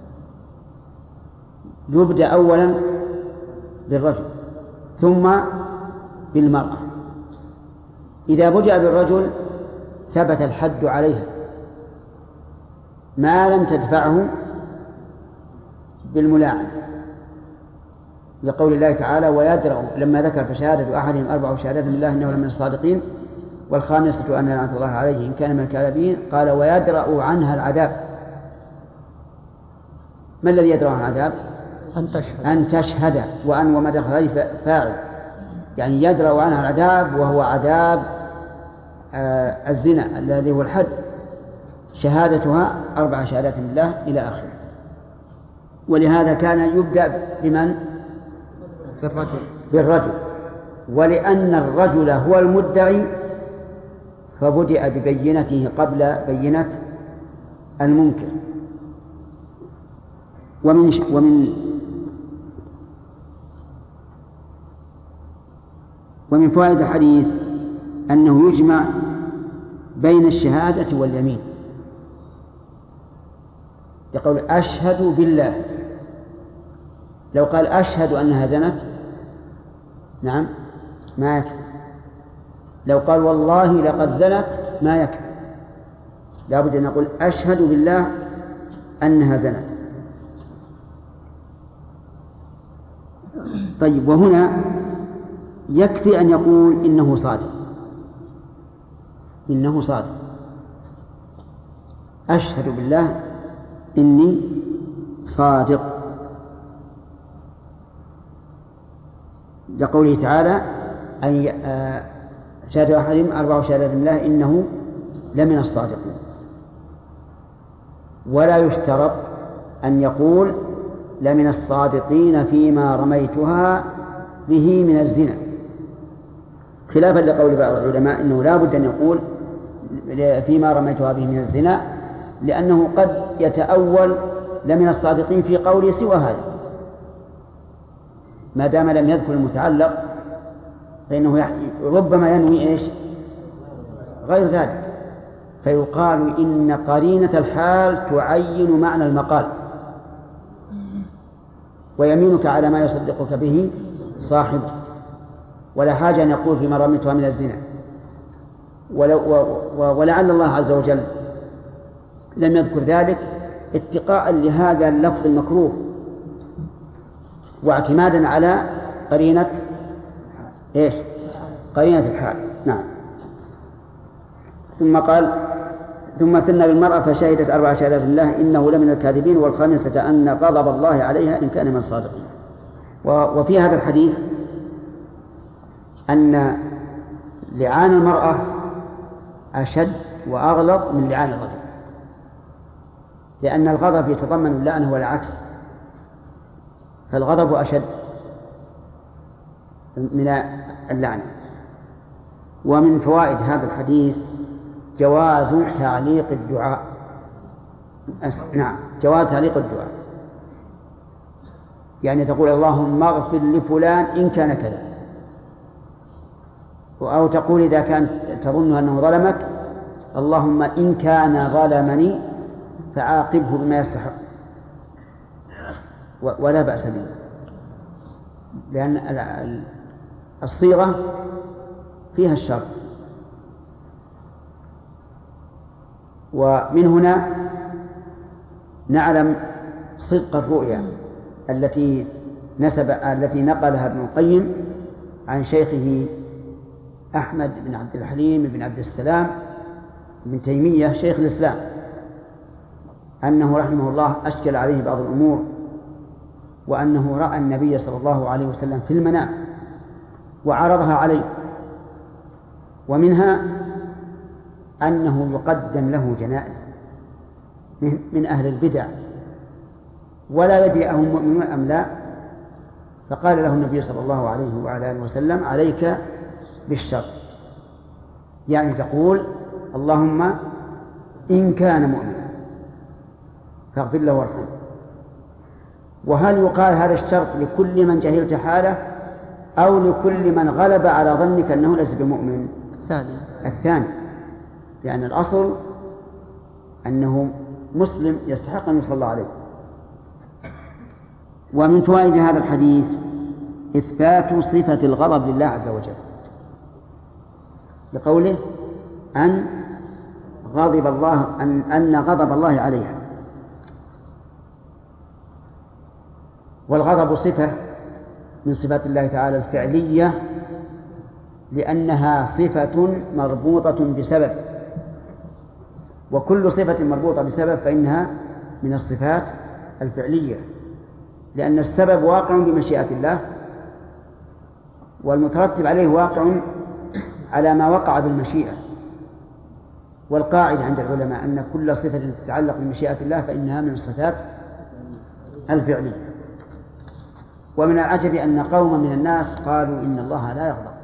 يبدأ أولا بالرجل ثم بالمرأة. إذا بدأ بالرجل ثبت الحد عليها ما لم تدفعه بالملاعنة، لقول الله تعالى ويدرأ لما ذكر فشهادة أحدهم أربع شهادات بالله إنه لمن الصادقين والخامسة أن لعنة الله عليه إن كان من الكاذبين، قال ويدرأ عنها العذاب. ما الذي يدرأ عنها العذاب؟ أن تشهد أن تشهد وأن ومدخل فاعل، يعني يدرأ عنها العذاب وهو عذاب آه الزنا الذي هو الحد، شهادتها أربع شهادات بالله إلى آخره. ولهذا كان يبدأ بمن؟ بالرجل بالرجل ولأن الرجل هو المدعي فبدأ ببينته قبل بينة المنكر. ومن ومن ومن فوائد الحديث أنه يجمع بين الشهادة واليمين، يقول أشهد بالله، لو قال أشهد أنها زنت نعم ما يكفي، لو قال والله لقد زنت ما يكفي، لا بد أن نقول أشهد بالله أنها زنت. طيب، وهنا يكفي أن يقول إنه صادق، إنه صادق، أشهد بالله إني صادق، لقوله تعالى أن شهادة أحدهم أربع شهادات بالله إنه لمن الصادقين. ولا يشترط أن يقول لمن الصادقين فيما رميتها به من الزنا، خلافا لقول بعض العلماء إنه لا بد أن يقول فيما رميتها به من الزنا، لأنه قد يتأول لمن الصادقين في قوله سوى هذا، ما دام لم يذكر المتعلق فإنه ربما ينوي إيش غير ذلك، فيقال إن قرينة الحال تعين معنى المقال، ويمينك على ما يصدقك به صاحبه، ولا حاجة أن يقول فيما رميتها من الزنا. ولعل الله عز وجل لم يذكر ذلك اتقاء لهذا اللفظ المكروه واعتمادا على قرينة إيش؟ قرينة الحال. نعم. ثم قال ثم ثنى بالمرأة فشهدت أربع شهادات بالله إنه لمن الكاذبين والخامسة أن غضب الله عليها إن كان من الصادقين. وفي هذا الحديث أن لعان المرأة أشد وأغلظ من لعان الرجل، لأن الغضب يتضمن اللعنة والعكس، فالغضب أشد من اللعنة. ومن فوائد هذا الحديث جواز تعليق الدعاء. أس... نعم جواز تعليق الدعاء، يعني تقول اللهم اغفر لفلان إن كان كذا، أو تقول إذا كان تظن أنه ظلمك اللهم إن كان ظلمني فعاقبه بما يستحق، ولا بأس به، لأن الصيغة فيها الشرط، ومن هنا نعلم صدق الرؤيا التي نسب التي نقلها ابن القيم عن شيخه أحمد بن عبد الحليم بن عبد السلام بن تيمية شيخ الإسلام، أنه رحمه الله أشكل عليه بعض الأمور، وأنه رأى النبي صلى الله عليه وسلم في المنام وعرضها عليه، ومنها أنه يقدم له جنائز من أهل البدع ولا يدري أهم مؤمنون أم لا، فقال له النبي صلى الله عليه وعلى آله وسلم: عليك بالشر، يعني تقول اللهم إن كان مؤمنا فاغفر له وارحمه. وهل يقال هذا الشرط لكل من جهلت حاله أو لكل من غلب على ظنك أنه ليس بمؤمن؟ الثاني الثاني، لأن الأصل أنه مسلم يستحق أن يصلى عليه. ومن فوائد هذا الحديث إثبات صفة الغضب لله عز وجل، لقوله أن غضب الله أن, أن غضب الله عليها. والغضب صفة من صفات الله تعالى الفعلية، لأنها صفة مربوطة بسبب، وكل صفة مربوطة بسبب فإنها من الصفات الفعلية، لأن السبب واقع بمشيئة الله، والمترتب عليه واقع على ما وقع بالمشيئة. والقاعدة عند العلماء أن كل صفة تتعلق بمشيئة الله فإنها من الصفات الفعلية. ومن العجب أن قوما من الناس قالوا إن الله لا يغضب،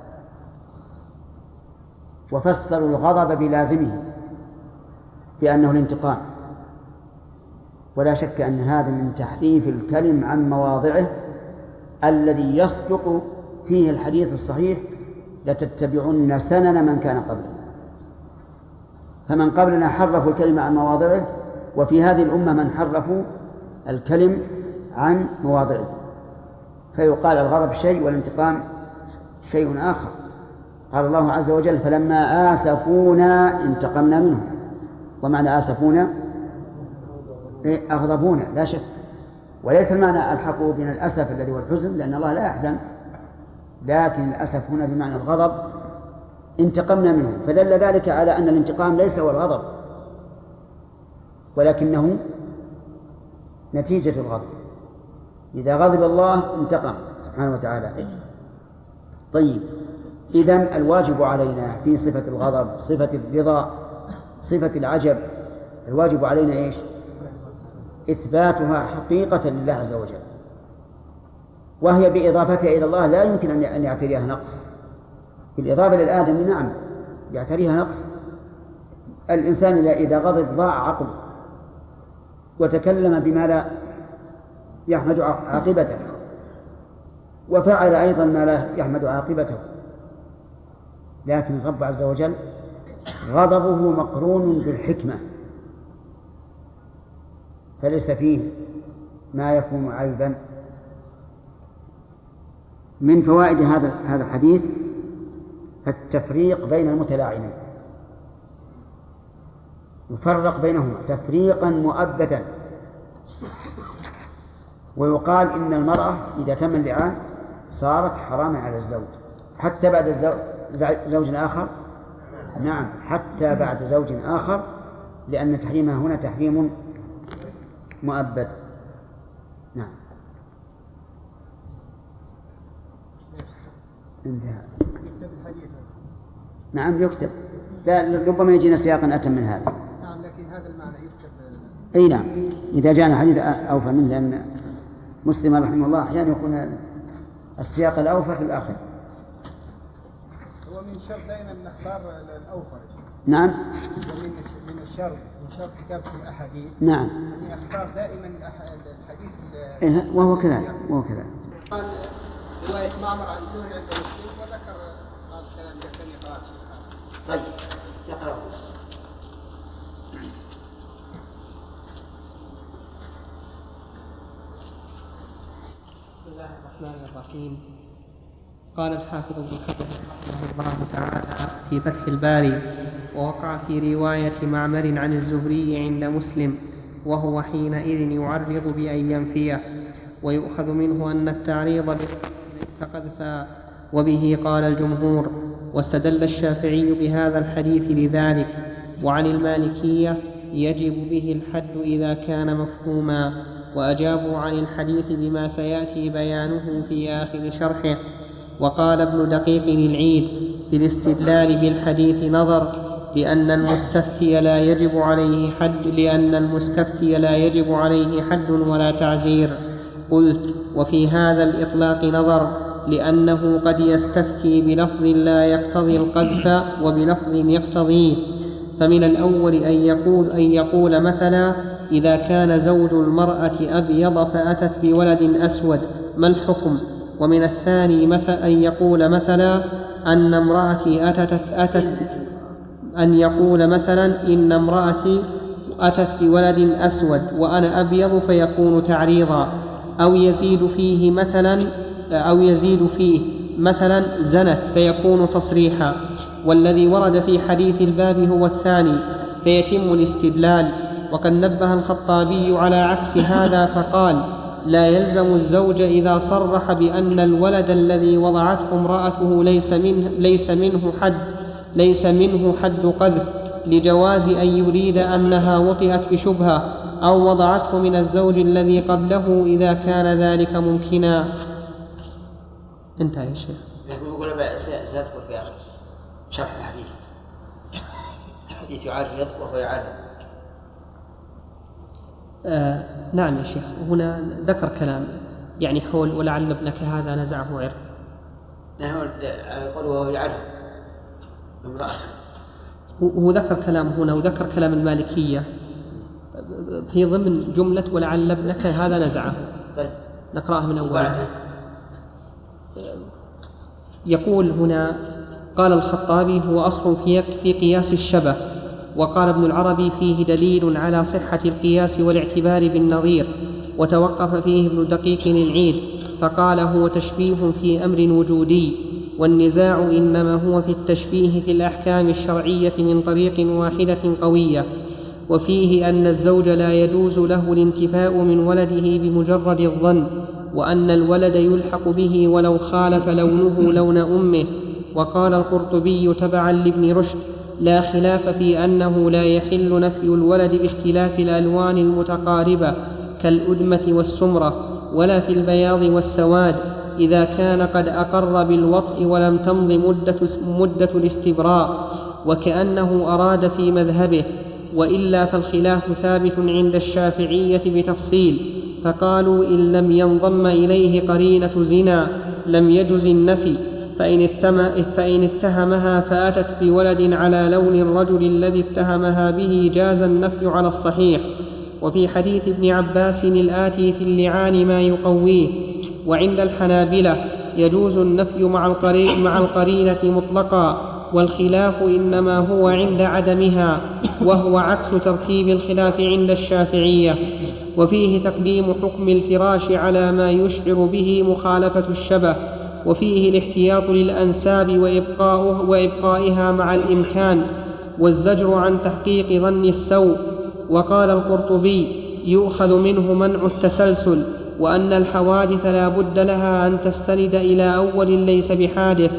وفسروا الغضب بلازمه بأنه الانتقام، ولا شك أن هذا من تحريف الكلم عن مواضعه الذي يصدق فيه الحديث الصحيح: لتتبعن سنن من كان قبلنا. فمن قبلنا حرفوا الكلمة عن مواضعه، وفي هذه الأمة من حرفوا الكلم عن مواضعه، فيقال الغضب شيء والانتقام شيء آخر. قال الله عز وجل: فلما آسفونا انتقمنا منهم. ومعنى آسفونا أغضبونا لا شك، وليس المعنى ألحقوا بنا الأسف الذي هو الحزن، لأن الله لا يحزن، لكن الأسف هنا بمعنى الغضب، انتقمنا منهم. فدل ذلك على أن الانتقام ليس هو الغضب، ولكنه نتيجة الغضب. إذا غضب الله انتقم سبحانه وتعالى. طيب، إذن الواجب علينا في صفة الغضب، صفة الرضا، صفة العجب، الواجب علينا إيش؟ إثباتها حقيقة لله عز وجل، وهي بإضافتها إلى الله لا يمكن أن يعتريها نقص. بالإضافة للآدم نعم يعتريها نقص. الإنسان إذا غضب ضاع عقله وتكلم بما لا يحمد عاقبته، وفعل أيضا ما لا يحمد عاقبته. لكن الرب عز وجل غضبه مقرون بالحكمة، فليس فيه ما يكون عيبا. من فوائد هذا هذا الحديث التفريق بين المتلاعنين، يفرق بينهما تفريقا مؤبدا. ويقال إن المرأة إذا تم اللعان صارت حراما على الزوج حتى بعد زوج آخر. نعم، حتى بعد زوج آخر، لأن تحريمها هنا تحريم مؤبد. نعم، انتهى. نعم يكتب، لا ربما يجينا سياقا أتم من هذا. نعم، لكن هذا المعنى يكتب. أي نعم، إذا جاءنا حديث أوفى منه، لأن مسلم رحمه الله أحيانا يكون السياق الأوفى في الآخر. هو من شرط دائما نختار الأوفى. نعم، ومن من الشرط من شرط كتابة الأحاديث نعم أن يختار دائما الحديث. إيه، وهو كذلك وهو كذلك. قال رواية معمر عن زهري عند مسلم، وذكر هذا الكلام إذا كان يقرأ. طيب يقرأ. بسم الله الرحمن الرحيم. قال الحافظ ابن حجر رحمه الله تعالى في فتح الباري: ووقع في رواية معمر عن الزهري عند مسلم، وهو حينئذ يعرض بأن ينفيه، ويؤخذ منه أن التعريض ليس قذفا، وبه قال الجمهور. واستدل الشافعي بهذا الحديث لذلك. وعن المالكية يجب به الحد إذا كان مفهوما، وأجابوا عن الحديث بما سيأتي بيانه في آخر شرحه. وقال ابن دقيق العيد في الاستدلال بالحديث نظر، لأن المستفتي لا يجب عليه حد لأن المستفتي لا يجب عليه حد ولا تعزير. قلت: وفي هذا الإطلاق نظر، لأنه قد يستفتي بلفظ لا يقتضي القذف وبلفظ يقتضيه. فمن الأول أن يقول, أن يقول مثلا: إذا كان زوج المرأة أبيض فأتت بولد أسود ما الحكم؟ ومن الثاني مثل أن يقول مثلا: أن امرأتي أتت, أتت أن يقول مثلا: إن امرأتي أتت بولد أسود وأنا أبيض، فيكون تعريضا. أو يزيد فيه مثلا أو يزيد فيه مثلا زنت، فيكون تصريحا. والذي ورد في حديث الباب هو الثاني، فيتم الاستدلال. وقد نبه الخطابي على عكس هذا فقال: لا يلزم الزوج إذا صرح بأن الولد الذي وضعته امرأته ليس منه, ليس منه حد ليس منه حد قذف، لجواز أن يريد أنها وطئت بشبهة أو وضعته من الزوج الذي قبله إذا كان ذلك ممكنا. انتهى يا شيخ. لكن يقول سأذكر في آخر شرح الحديث. الحديث يعرض وهو يعرض. آه نعم يا شيخ. هنا ذكر كلام يعني حول ولعل ابنك هذا نزعه عرض. نعم، يقول وهو يعرض امرأته. هو ذكر كلام هنا وذكر كلام المالكية في ضمن جملة ولعل ابنك هذا نزعه. طيب نقرأه من أوله. يقول هنا: قال الخطابي: هو أصل في قياس الشبه. وقال ابن العربي: فيه دليل على صحة القياس والاعتبار بالنظير. وتوقف فيه ابن دقيق العيد فقال: هو تشبيه في أمر وجودي، والنزاع إنما هو في التشبيه في الأحكام الشرعية من طريق واحدة قوية. وفيه أن الزوج لا يجوز له الانتفاء من ولده بمجرد الظن، وأن الولد يلحق به ولو خالف لونه لون أمه. وقال القرطبي تبعا لابن رشد: لا خلاف في أنه لا يحل نفي الولد باختلاف الألوان المتقاربة كالأدمة والسمرة، ولا في البياض والسواد إذا كان قد أقر بالوطء ولم تمض مدة, مدة الاستبراء، وكأنه أراد في مذهبه. وإلا فالخلاف ثابت عند الشافعية بتفصيل، فقالوا: إن لم ينضم إليه قرينة زنا لم يجز النفي، فإن, فإن اتهمها فأتت بولد على لون الرجل الذي اتهمها به جاز النفي على الصحيح. وفي حديث ابن عباس الآتي في اللعان ما يقويه. وعند الحنابلة يجوز النفي مع القرينة مطلقا، والخلاف إنما هو عند عدمها، وهو عكس ترتيب الخلاف عند الشافعية. وفيه تقديم حكم الفراش على ما يشعر به مخالفة الشبه. وفيه الاحتياط للأنساب وإبقائها مع الإمكان، والزجر عن تحقيق ظن السوء. وقال القرطبي: يؤخذ منه منع التسلسل، وأن الحوادث لا بد لها أن تستند إلى أول ليس بحادث.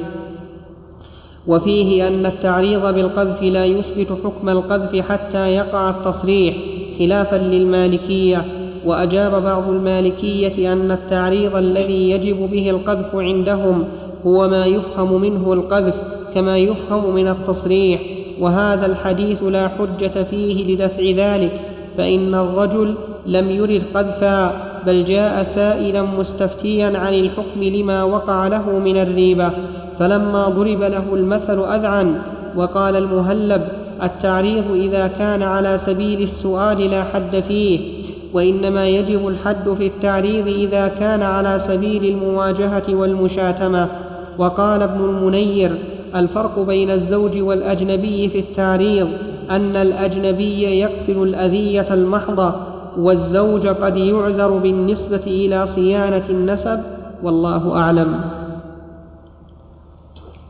وفيه أن التعريض بالقذف لا يثبت حكم القذف حتى يقع التصريح، خلافا للمالكية. وأجاب بعض المالكية أن التعريض الذي يجب به القذف عندهم هو ما يفهم منه القذف كما يفهم من التصريح، وهذا الحديث لا حجة فيه لدفع ذلك، فإن الرجل لم يرد قذفا، بل جاء سائلا مستفتيا عن الحكم لما وقع له من الريبة، فلما ضرب له المثل أذعن. وقال المهلب: التعريض إذا كان على سبيل السؤال لا حد فيه، وإنما يجب الحد في التعريض إذا كان على سبيل المواجهة والمشاتمة. وقال ابن المنير: الفرق بين الزوج والأجنبي في التعريض أن الأجنبي يقصد الأذية المحضة، والزوج قد يعذر بالنسبة إلى صيانة النسب، والله أعلم.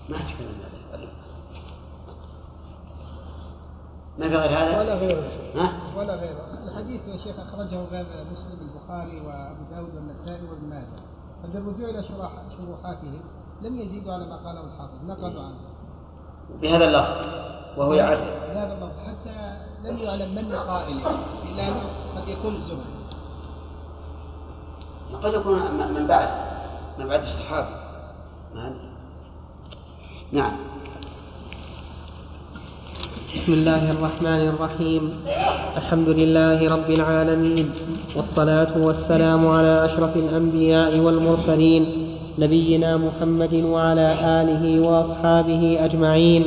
ما تكلم هذا ما في غير هذا ولا غيره ها؟ ولا غيره. الحديث يا شيخ أخرجه غير مسلم البخاري وأبو داود والنسائي وابن ماجه، فبالرجوع إلى شروحاته لم يزيدوا على ما قاله الحافظ، نقلوا عنه بهذا اللفظ وهو يعرف بهذا اللفظ حتى لم يعلم من القائل، إلا أنه قد يكون الزهري، قد يكون من بعد من بعد الصحابة. نعم. بسم الله الرحمن الرحيم. الحمد لله رب العالمين، والصلاة والسلام على أشرف الأنبياء والمرسلين نبينا محمد وعلى آله وأصحابه أجمعين.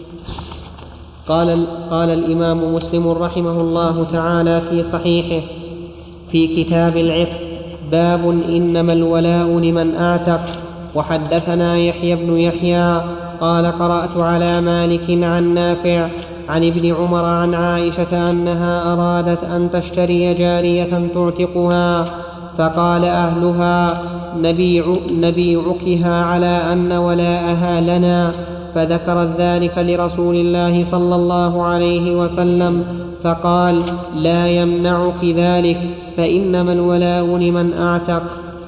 قال, قال الإمام مسلم رحمه الله تعالى في صحيحه في كتاب العتق: باب إنما الولاء لمن أعتق. وحدثنا يحيى بن يحيى قال: قرأت على مالك عن نافع عن ابن عمر عن عائشة أنها أرادت أن تشتري جارية تعتقها، فقال أهلها: نبيع نبيعكها على أن ولاءها لنا، فذكرت ذلك لرسول الله صلى الله عليه وسلم، فقال: لا يمنعك ذلك، فإنما الولاء لمن أعتق.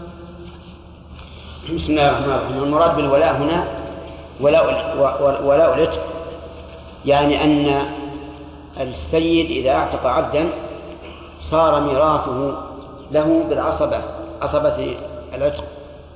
بسم الله الرحمن الرحيم. المراد بالولاء هنا ولاء ولاء العتق، يعني أن السيد إذا أعتق عبدا صار ميراثه له بالعصبة، عصبة العتق،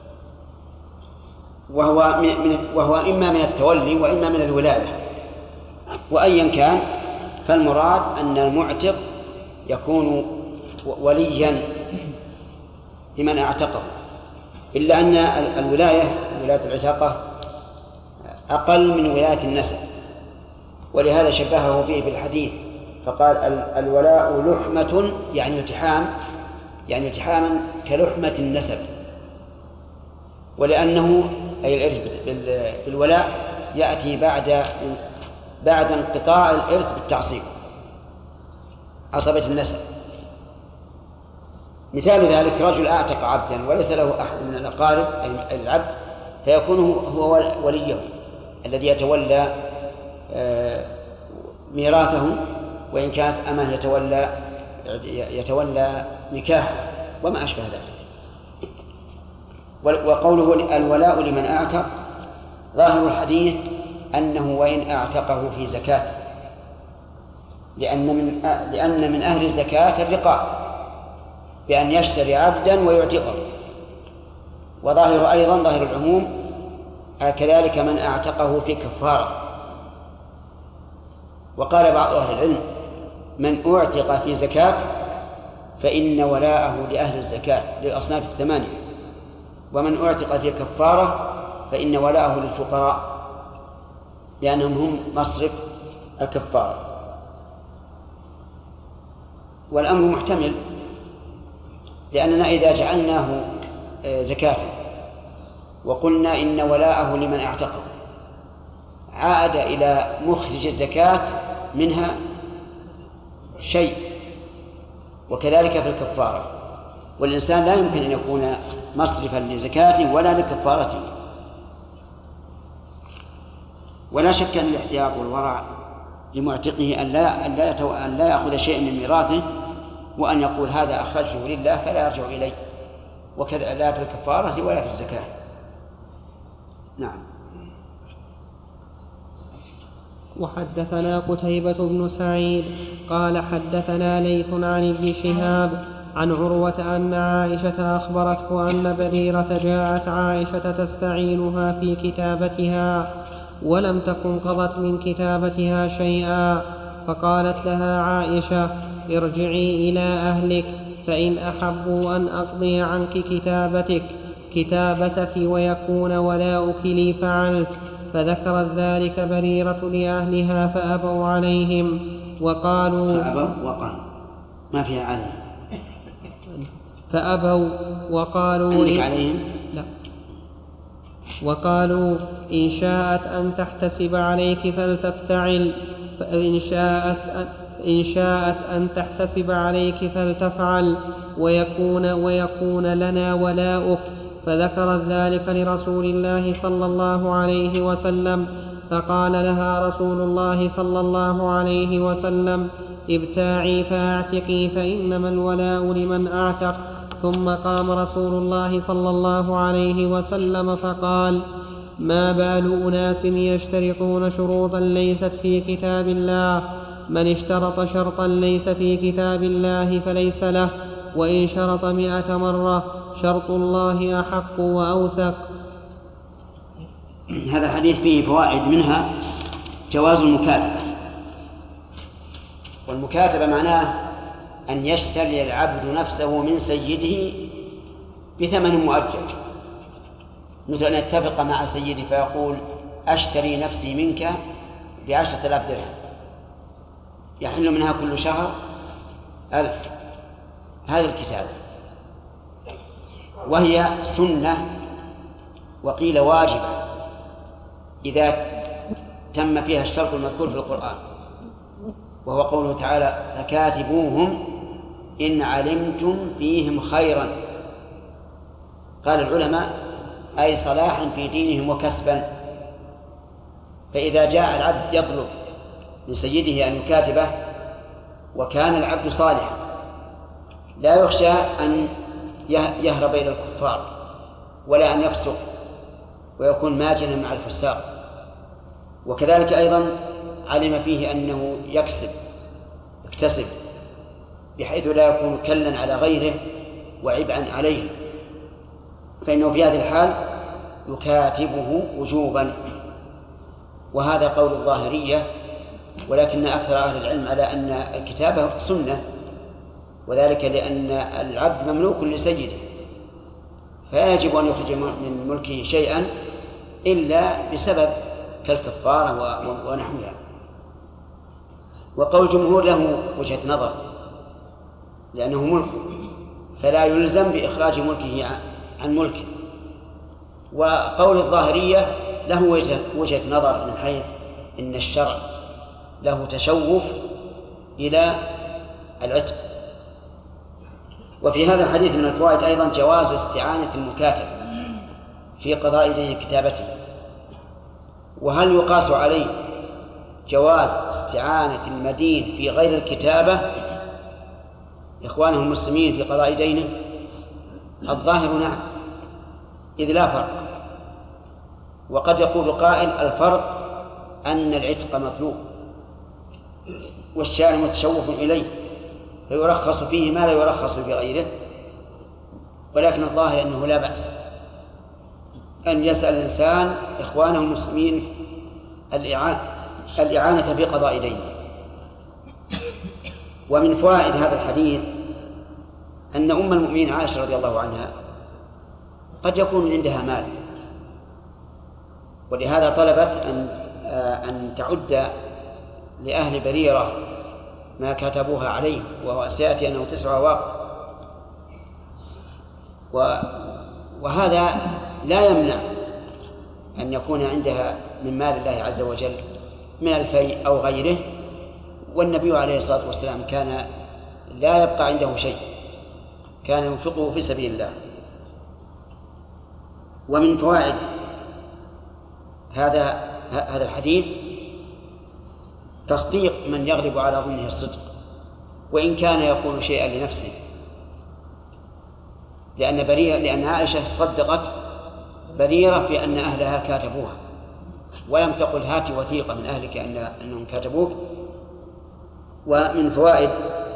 وهو من وهو إما من التولي وإما من الولاية، وأيا كان فالمراد أن المعتق يكون وليا لمن اعتقه، إلا أن الولاية ولاية العتاقة أقل من ولاية النسب، ولهذا شبهه فيه في الحديث فقال: الولاء لحمة، يعني التحام، يعني التحاما كلحمة النسب، ولأنه أي الإرث بالولاء يأتي بعد بعد انقطاع الإرث بالتعصيب، عصبة النسب. مثال ذلك: رجل أعتق عبدا وليس له أحد من الأقارب أي العبد، فيكون هو وليه الذي يتولى ميراثه، وإن كانت أمه يتولى يتولى نكاحه وما أشبه ذلك. وقوله الولاء لمن أعتق، ظاهر الحديث أنه وإن أعتقه في زكاة، لأن من لأن من أهل الزكاة الرقاق بأن يشتري عبدا ويعتقه، وظاهر أيضا ظاهر العموم كذلك من أعتقه في كفارة. وقال بعض أهل العلم: من أعتق في زكاة فإن ولاءه لأهل الزكاة للأصناف الثمانية، ومن أعتق في كفارة فإن ولاءه للفقراء لأنهم هم مصرف الكفارة. والأمر محتمل، لأننا إذا جعلناه زكاة وقلنا إن ولاءه لمن أعتقه، عاد إلى مخرج الزكاة منها شيء، وكذلك في الكفارة. والإنسان لا يمكن أن يكون مصرفا لزكاته ولا لكفارته. ولا شك أن الاحتياط والورع لمعتقه أن لا أن لا, يتو... أن لا يأخذ شيء من ميراثه وأن يقول هذا أخرجه لله فلا يرجع إليه، وكذا لا في الكفارة ولا في الزكاة. نعم. وحدثنا قتيبة بن سعيد قال: حدثنا ليث عن ابن شهاب عن عروة أن عائشة أخبرته أن بريرة جاءت عائشة تستعينها في كتابتها، ولم تكن قضت من كتابتها شيئا، فقالت لها عائشة: ارجعي إلى أهلك، فإن أحبوا أن أقضي عنك كتابتك كتابتك ويكون ولاؤك لي فعلت. فذكرت ذلك بريرة لأهلها فأبوا عليهم وقالوا فأبوا وقالوا ما فيها عليهم فأبوا وقالوا عندك عليهم لا وقالوا إن شاءت أن تحتسب عليك فلتفتعل، فإن شاءت أن إن شاءت أن تحتسب عليك فلتفعل، ويكون ويكون لنا ولاؤك، فذكرت ذلك لرسول الله صلى الله عليه وسلم، فقال لها رسول الله صلى الله عليه وسلم: ابتاعي فاعتقي فإنما الولاء لمن أعتق. ثم قام رسول الله صلى الله عليه وسلم فقال: ما بال أناس يشترطون شروطا ليست في كتاب الله؟ من اشترط شرطا ليس في كتاب الله فليس له، وإن شرط مئة مرة شرط الله أحق وأوثق. هذا الحديث فيه فوائد، منها جواز المكاتبة. والمكاتبة معناه أن يشتري العبد نفسه من سيده بثمن مؤجل، مثل أن يتفق مع سيدي فيقول: أشتري نفسي منك بعشرة آلاف درهم، يحل منها كل شهر ألف. هذه الكتابة، وهي سنة وقيل واجبة إذا تم فيها الشرط المذكور في القرآن، وهو قوله تعالى: فكاتبوهم إن علمتم فيهم خيرا. قال العلماء: أي صلاحا في دينهم وكسبا. فإذا جاء العبد يطلب من سيده أن يكاتبه وكان العبد صالحا لا يخشى أن يهرب إلى الكفار ولا أن يفسق ويكون ماجنا مع الفساق، وكذلك أيضا علم فيه أنه يكسب يكتسب بحيث لا يكون كلا على غيره وعبئا عليه، فإنه في هذه الحال يكاتبه وجوبا. وهذا قول الظاهرية، ولكن أكثر أهل العلم على أن الكتابة سنة، وذلك لأن العبد مملوك لسيده، فلا يجب أن يخرج من ملكه شيئا إلا بسبب كالكفارة ونحوها. وقول الجمهور له وجهة نظر، لأنه ملك فلا يلزم بإخراج ملكه عن ملكه. وقول الظاهرية له وجهة نظر من حيث إن الشرع له تشوف إلى العتق. وفي هذا الحديث من الفوائد أيضا جواز استعانة المكاتب في قضاء دين كتابته. وهل يقاس عليه جواز استعانة المدين في غير الكتابة إخوانه المسلمين في قضاء دينه؟ الظاهر نعم، إذ لا فرق. وقد يقول قائل: الفرق أن العتق مطلوب والشارع متشوف إليه فيرخص فيه ما لا يرخص في غيره، ولكن الظاهر أنه لا بأس أن يسأل الإنسان إخوانه المسلمين الإعانة في قضاء دينه. ومن فوائد هذا الحديث أن أم المؤمنين عائشة رضي الله عنها قد يكون عندها مال، ولهذا طلبت أن أن تعد لأهل بريرة ما كتبوها عليه، وهو سيأتي أنه تسع أواق. وهذا لا يمنع أن يكون عندها من مال الله عز وجل من الفيء أو غيره، والنبي عليه الصلاة والسلام كان لا يبقى عنده شيء، كان ينفقه في سبيل الله. ومن فوائد هذا هذا الحديث تصديق من يغلب على ظنه الصدق وإن كان يقول شيئا لنفسه، لأن بريرة لأن عائشة صدقت بريرة في أن أهلها كاتبوها، ولم تقل: هات وثيقة من أهلك أن أنهم كاتبوك. ومن فوائد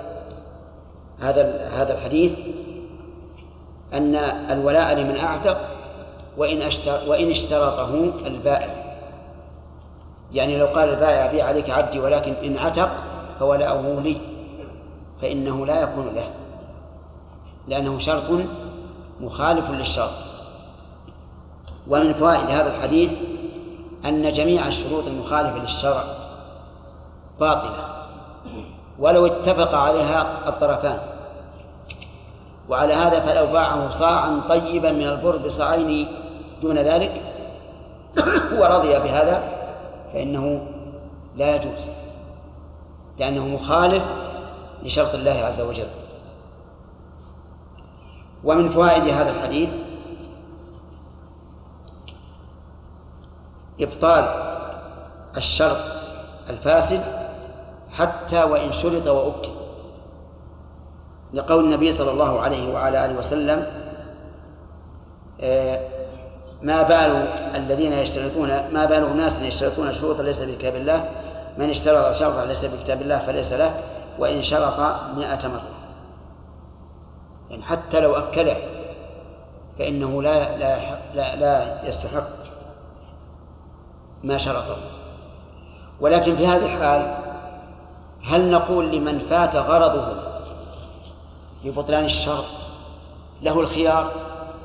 هذا هذا الحديث أن الولاء لمن أعتق وإن وإن اشترطه البائع، يعني لو قال البائع: بيع عليك عبدي ولكن إن عتق فولاؤه لي، فإنه لا يكون له، لأنه شرط مخالف للشرط. ومن فوائد هذا الحديث أن جميع الشروط المخالفة للشرع باطلة ولو اتفق عليها الطرفان. وعلى هذا فلو باعه صاعا طيبا من البر بصاعين دون ذلك ورضي بهذا فإنه لا يجوز، لأنه مخالف لشرط الله عز وجل. ومن فوائد هذا الحديث إبطال الشرط الفاسد حتى وإن شرط وأكد، لقول النبي صلى الله عليه وعلى آله وسلم: ما بال الذين يشترطون ما بال الناس يشترطون شروطا ليس في كتاب الله، من اشترط شرطا ليس في كتاب الله فليس له وإن شرط مئة مرة. يعني حتى لو أكله فإنه لا لا لا, لا يستحق ما شرطه. ولكن في هذه الحال هل نقول لمن فات غرضه لبطلان الشرط له الخيار؟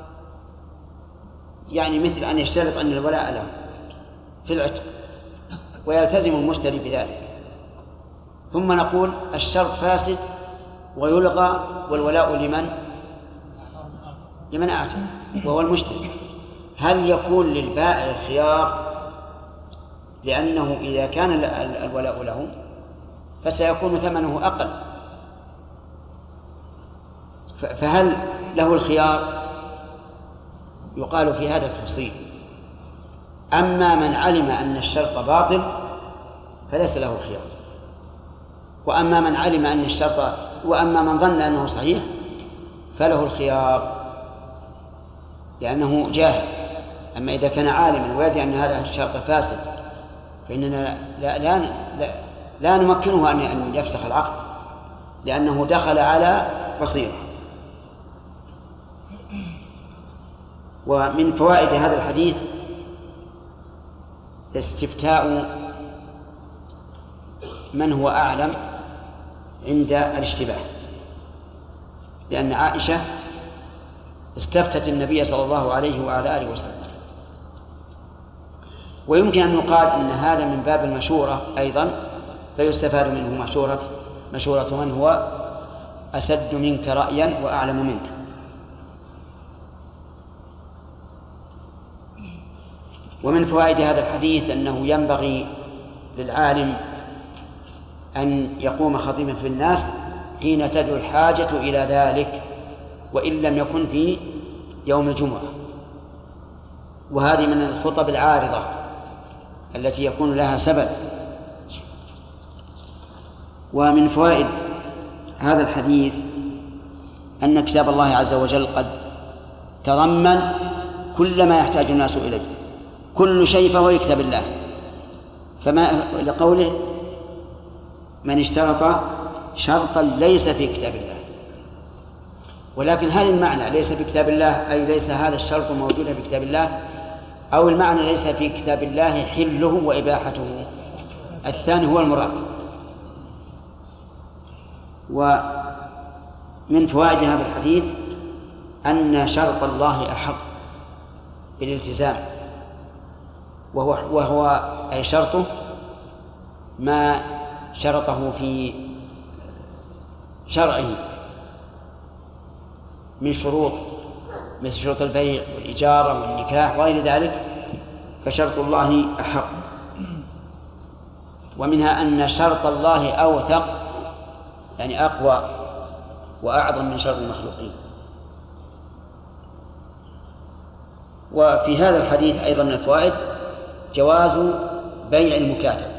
يعني مثل أن يشترط أن الولاء له في العتق ويلتزم المشتري بذلك، ثم نقول الشرط فاسد ويلغى والولاء لمن لمن أعتق وهو المشتري. هل يكون للبائع الخيار؟ لأنه إذا كان الولاء له فسيكون ثمنه أقل، فهل له الخيار؟ يقال في هذا التفصيل: أما من علم أن الشرط باطل فليس له الخيار، وأما من علم أن الشرط وأما من ظن أنه صحيح فله الخيار لأنه جاهل. أما إذا كان عالما ويدري أن هذا الشرط فاسد فإننا لا, لا, لا, لا نمكنه أن يفسخ العقد لأنه دخل على بصيرة. ومن فوائد هذا الحديث استفتاء من هو أعلم عند الاشتباه، لأن عائشة استفتت النبي صلى الله عليه وعلى آله وسلم. ويمكن أن يقال إن هذا من باب المشورة أيضا، فيستفاد منه مشورة مشورة من هو أسد منك رأيا وأعلم منك. ومن فوائد هذا الحديث أنه ينبغي للعالم أن يقوم خطيبا في الناس حين تدعو الحاجة إلى ذلك، وإن لم يكن في يوم الجمعة. وهذه من الخطب العارضة التي يكون لها سبب. ومن فوائد هذا الحديث أن كتاب الله عز وجل قد تضمن كل ما يحتاج الناس إليه، كل شيء فهو كتاب الله. فما لقوله: من اشترط شرطا ليس في كتاب الله. ولكن هل المعنى ليس في كتاب الله أي ليس هذا الشرط موجودا في كتاب الله، أو المعنى ليس في كتاب الله حله وإباحته؟ الثاني هو المراد. ومن فوائد هذا الحديث أن شرط الله أحق بالالتزام، وهو, وهو أي شرطه ما شرطه في شرعه من شروط مثل شروط البيع والإجارة والنكاح وغير ذلك، فشرط الله أحق. ومنها أن شرط الله أوثق، يعني أقوى وأعظم من شرط المخلوقين. وفي هذا الحديث أيضا من الفوائد جواز بيع المكاتب،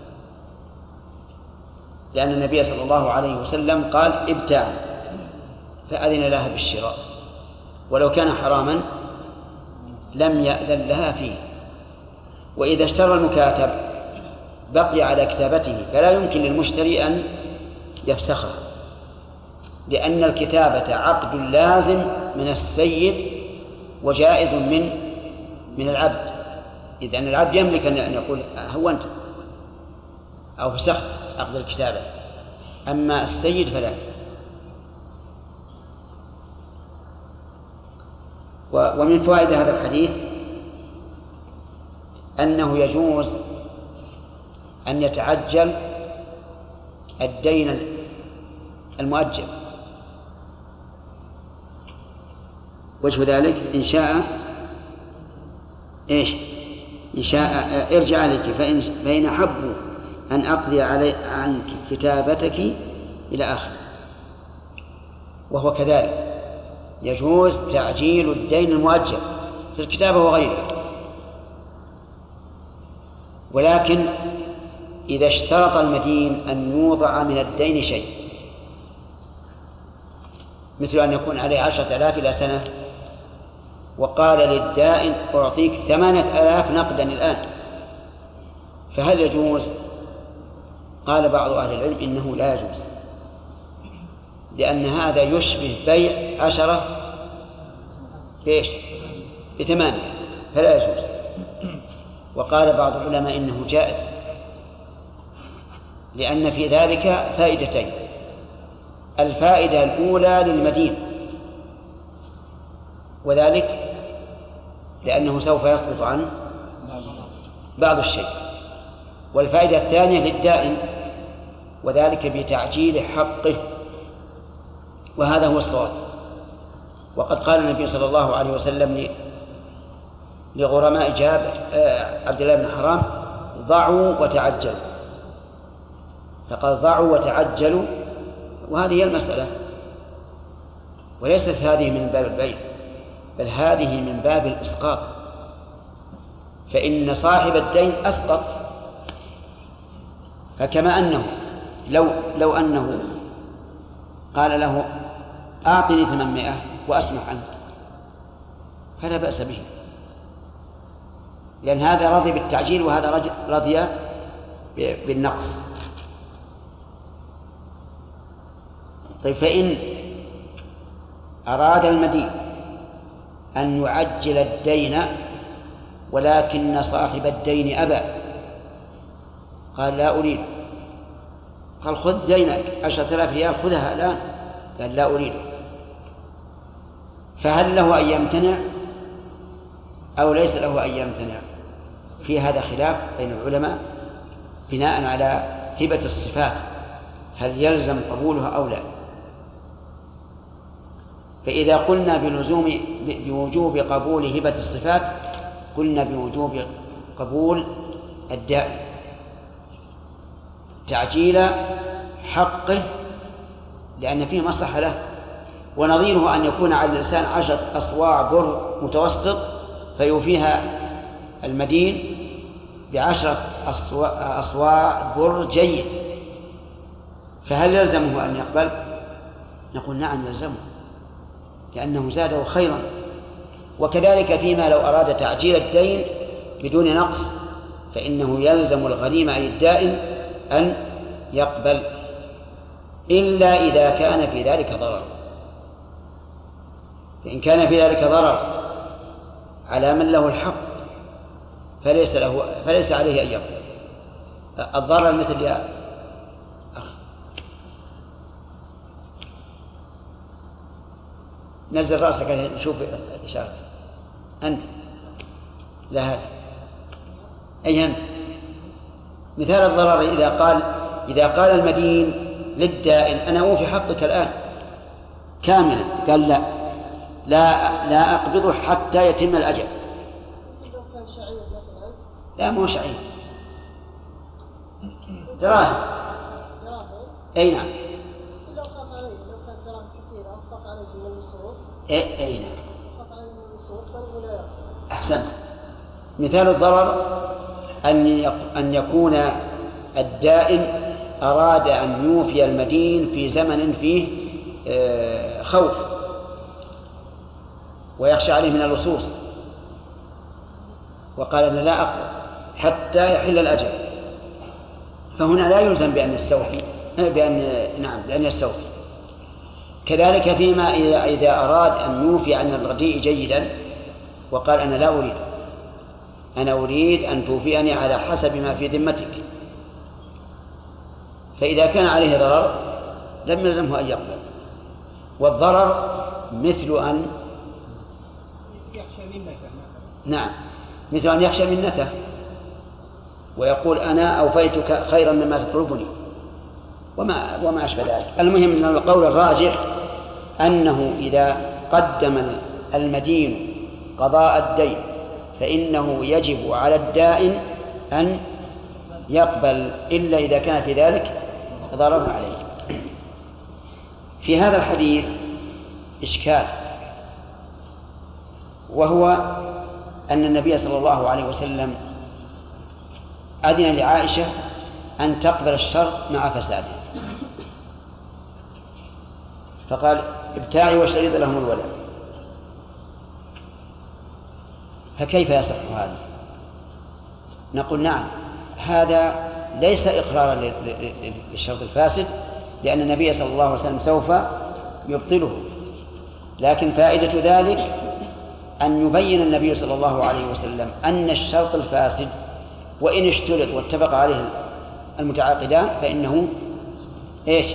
لأن النبي صلى الله عليه وسلم قال: ابتاع، فأذن لها بالشراء، ولو كان حراما لم يأذن لها فيه. وإذا اشترى المكاتب بقي على كتابته، فلا يمكن للمشتري أن يفسخها، لأن الكتابة عقد لازم من السيد وجائز من من العبد، إذ أن العبد يملك أن يقول هونت أو فسخت عقد الكتابة، أما السيد فلا. ومن فوائد هذا الحديث أنه يجوز أن يتعجل الدين المؤجل. وجه ذلك إن شاء إيش إن شاء ارجع عليك فإن, فإن أحبوا أن أقضي علي عن كتابتك إلى آخر. وهو كذلك يجوز تعجيل الدين المؤجل في الكتابة وغيره. ولكن إذا اشترط المدين أن يوضع من الدين شيء، مثل أن يكون عليه عشرة آلاف إلى سنة، وقال للدائن أعطيك ثمانية آلاف نقدا الآن، فهل يجوز؟ قال بعض أهل العلم إنه لا يجوز، لأن هذا يشبه بيع عشرة بإيش؟ بثمانية، فلا يجوز. وقال بعض العلماء إنه جائز، لأن في ذلك فائدتين: الفائدة الأولى للمدين، وذلك لأنه سوف يسقط عنه بعض الشيء، والفائدة الثانية للدائن، وذلك بتعجيل حقه، وهذا هو الصواب. وقد قال النبي صلى الله عليه وسلم لغرماء جابر عبد الله بن حرام: ضعوا وتعجلوا، فقال ضعوا وتعجلوا، وهذه هي المسألة، وليست هذه من باب البيع، بل هذه من باب الإسقاط، فإن صاحب الدين أسقط. فكما أنه لو لو أنه قال له أعطني ثمانمائة وأسمح عنك، فلا بأس به، لأن هذا رضي بالتعجيل وهذا رضي بالنقص. طيب، فإن أراد المدين أن يعجل الدين ولكن صاحب الدين أبى، قال لا أريد، قال خذ دينك عشرة آلاف ريال خذها الآن، قال لا أريده، فهل له أن يمتنع أو ليس له أن يمتنع؟ في هذا خلاف بين العلماء بناء على هبة الصفات، هل يلزم قبولها أو لا. فإذا قلنا بلزوم بوجوب قبول هبة الصفات، قلنا بوجوب قبول الدائن تعجيل حقه، لأن فيه مصلحة له. ونظيره أن يكون على الإنسان عشرة أصواع بر متوسط فيوفيها المدين بعشرة أصواع بر جيد، فهل يلزمه أن يقبل؟ نقول نعم يلزمه، لأنه زاده خيرا. وكذلك فيما لو أراد تعجيل الدين بدون نقص، فإنه يلزم الغريم أي الدائن أن يقبل، إلا إذا كان في ذلك ضرر. فإن كان في ذلك ضرر على من له الحق فليس له فليس عليه أن يقبل. الضرر مثل يا أخ نزل رأسك شوف الإشارة، أنت لا هذا أي أنت. مثال الضرر إذا قال إذا قال المدين للدائن أنا أوفي حقك الآن كاملا، قال لا لا لا أقبضه حتى يتم الأجل. لا مو شعير، دراهم. أي نعم. لو قطع عليه لو كان دراهم كثيرة قطع عليه من النصوص. أي أي نعم. قطع عليه من النصوص فلا يقبل. أحسنت. مثال الضرر أن أن يكون الدائن أراد أن يوفي المدين في زمن فيه خوف ويخشى عليه من اللصوص، وقال أنا لا أقبل حتى يحل الأجل، فهنا لا يلزم بأن يستوفي بأن نعم بأن يستوفي. كذلك فيما إذا إذا أراد أن يوفي عن الرديء جيدا وقال أنا لا أريد، أنا أريد أن توفيني على حسب ما في ذمتك، فإذا كان عليه ضرر لم يلزمه أن يقبل. والضرر مثل أن يخشى منك، نعم مثل أن يخشى منته ويقول أنا أوفيتك خيرا مما تطلبني وما وما أشبه ذلك. المهم أن القول الراجح أنه إذا قدم المدين قضاء الدين فإنه يجب على الدائن أن يقبل، إلا إذا كان في ذلك ضرر عليه. في هذا الحديث إشكال، وهو أن النبي صلى الله عليه وسلم أذن لعائشة أن تقبل الشرط مع فساده، فقال ابتاعي واشترط لهم الولاء. فكيف يصح هذا؟ نقول نعم، هذا ليس إقرارا للشرط الفاسد، لأن النبي صلى الله عليه وسلم سوف يبطله، لكن فائدة ذلك أن يبين النبي صلى الله عليه وسلم أن الشرط الفاسد وإن اشترط واتفق عليه المتعاقدان فإنه إيش؟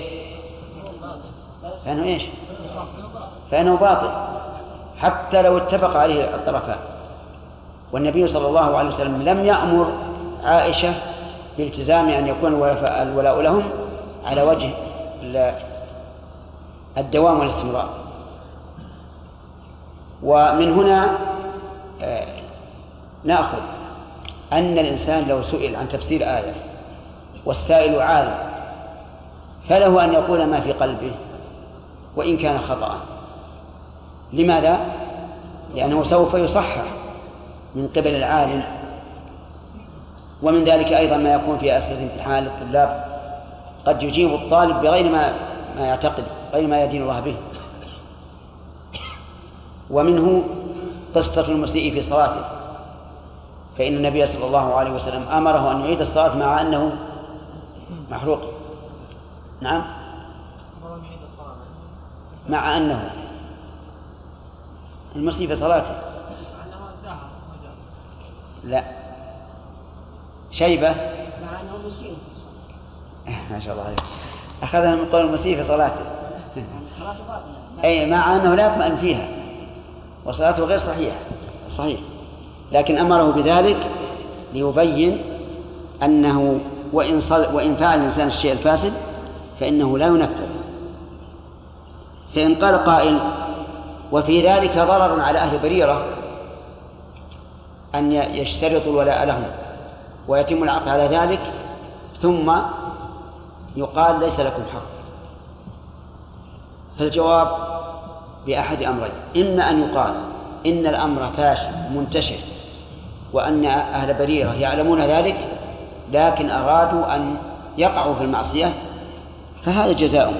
فإنه إيش؟ فإنه باطل حتى لو اتفق عليه الطرفان. والنبي صلى الله عليه وسلم لم يأمر عائشة بالتزام أن يكون الولاء لهم على وجه الدوام والاستمرار. ومن هنا نأخذ أن الإنسان لو سئل عن تفسير آية والسائل عالم فله أن يقول ما في قلبه وإن كان خطأ. لماذا؟ لأنه سوف يصحح من قبل العالم. ومن ذلك أيضا ما يكون في أسئلة امتحان للطلاب، قد يجيب الطالب بغير ما ما يعتقد، غير ما يدين الله به. ومنه قصة المسيء في صلاته، فإن النبي صلى الله عليه وسلم أمره أن يعيد الصلاة مع أنه محروق. نعم، مع أنه المسيء في صلاته لا شيبة مع أنه مسيء ما شاء الله عليك، أخذها من قول المسيء في صلاته أي مع أنه لا يطمئن فيها وصلاته غير صحيحة صحيح، لكن أمره بذلك ليبين أنه وإن, صل وإن فعل الإنسان الشيء الفاسد فإنه لا ينفذ. فإن قال قائل وفي ذلك ضرر على أهل بريرة أن يشترطوا الولاء لهم ويتم العقد على ذلك ثم يقال ليس لكم حق، فالجواب بأحد أمرين: إما أن يقال إن الأمر فاشل منتشر وأن أهل بريرة يعلمون ذلك لكن أرادوا أن يقعوا في المعصية فهذا جزاؤهم،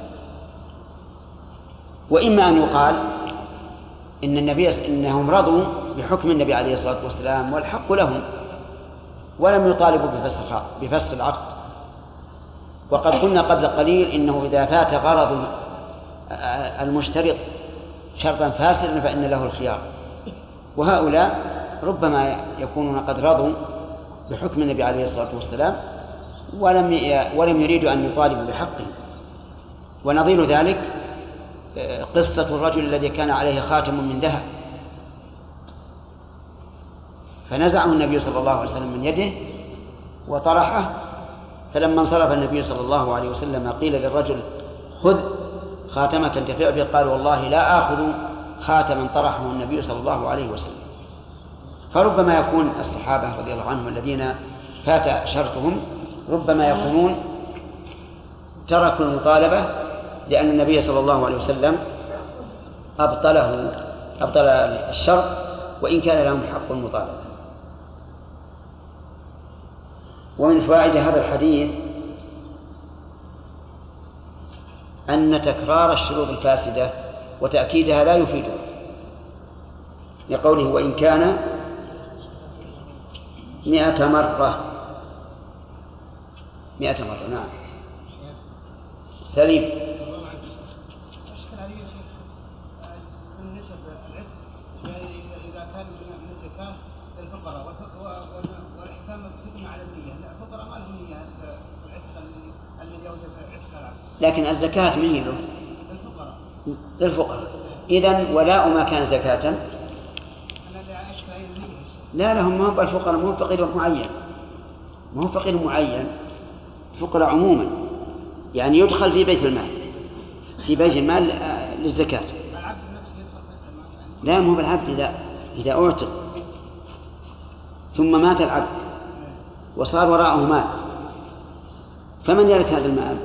وإما أن يقال إن النبي إنهم رضوا بحكم النبي عليه الصلاة والسلام والحق لهم ولم يطالبوا بفسخ بفسخ العقد. وقد قلنا قبل قليل إنه إذا فات غرض المشترط شرطا فاسدا فإن له الخيار، وهؤلاء ربما يكونون قد رضوا بحكم النبي عليه الصلاة والسلام ولم ولم يريدوا أن يطالبوا بحقه. ونظير ذلك قصة الرجل الذي كان عليه خاتم من ذهب فنزعه النبي صلى الله عليه وسلم من يده وطرحه، فلما انصرف النبي صلى الله عليه وسلم قيل للرجل خذ خاتمك انتفع به، قال والله لا آخذ خاتما طرحه النبي صلى الله عليه وسلم. فربما يكون الصحابة رضي الله عنهم الذين فات شرطهم ربما يكونون تركوا المطالبة لأن النبي صلى الله عليه وسلم أبطله أبطل الشرط وإن كان لهم حق المطالبة. ومن فوائد هذا الحديث أن تكرار الشروط الفاسدة وتأكيدها لا يفيدها، لقوله وإن كان مئة مرة مئة مرة. نعم سليم. أشكل علي يا شيخ من نسب العتق إذا كان من الزكاة للفقراء والإحكام يكون على النية، لا الفقراء ما لهم نية العتق الذي يوجب عتق العبد، لكن الزكاة من له؟ للفقراء. للفقراء. إذن ولاء ما كان زكاة أنا لا أشكل علي النية. لا لهم، ما هو الفقراء، ما هو فقير معين، ما هو فقير معين، فقراء عموما، يعني يدخل في بيت المال، في بيت المال للزكاة. العبد نفسه يدخل في بيت المال؟ لا، ما هو بالعبد إذا إذا أعتق ثم مات العبد وصار وراءه مال فمن يرث هذا المال؟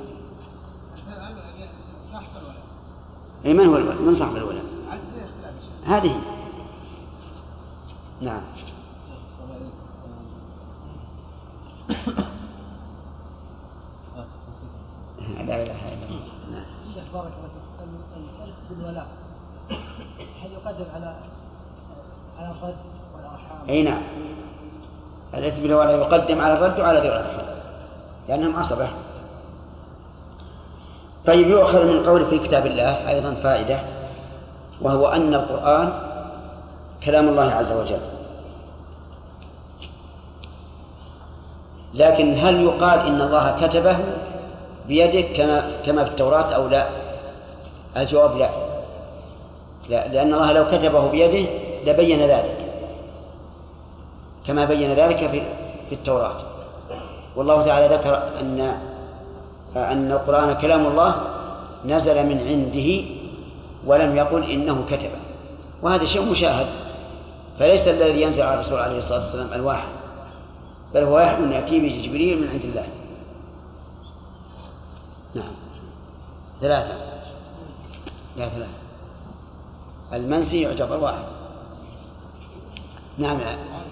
صاحب الولد. أي من هو الولد؟ من صاحب الولد؟ هذه. نعم. لا إله إلا الله. نعم. شيخ بارك الله فيك، الإرث بالولاء هل يقدم على على الرد والأرحام؟ أي نعم، الإرث بالولاء يقدم على الرد وعلى ذوي الأرحام لأنهم عصبة. طيب، يؤخذ من قول في كتاب الله أيضا فائدة، وهو أن القرآن كلام الله عز وجل، لكن هل يقال إن الله كتبه بيده كما كما في التوراة أو لا؟ الجواب لا، لا، لأن الله لو كتبه بيده لبين ذلك كما بين ذلك في في التوراة. والله تعالى ذكر أن أن القرآن كلام الله نزل من عنده ولم يقل إنه كتبه، وهذا شيء مشاهد، فليس الذي ينزل على الرسول عليه الصلاة والسلام الواحد، بل هو وحي يأتي به جبريل من عند الله. نعم. ثلاثة لا ثلاثة المنسي يعتبر واحد. نعم.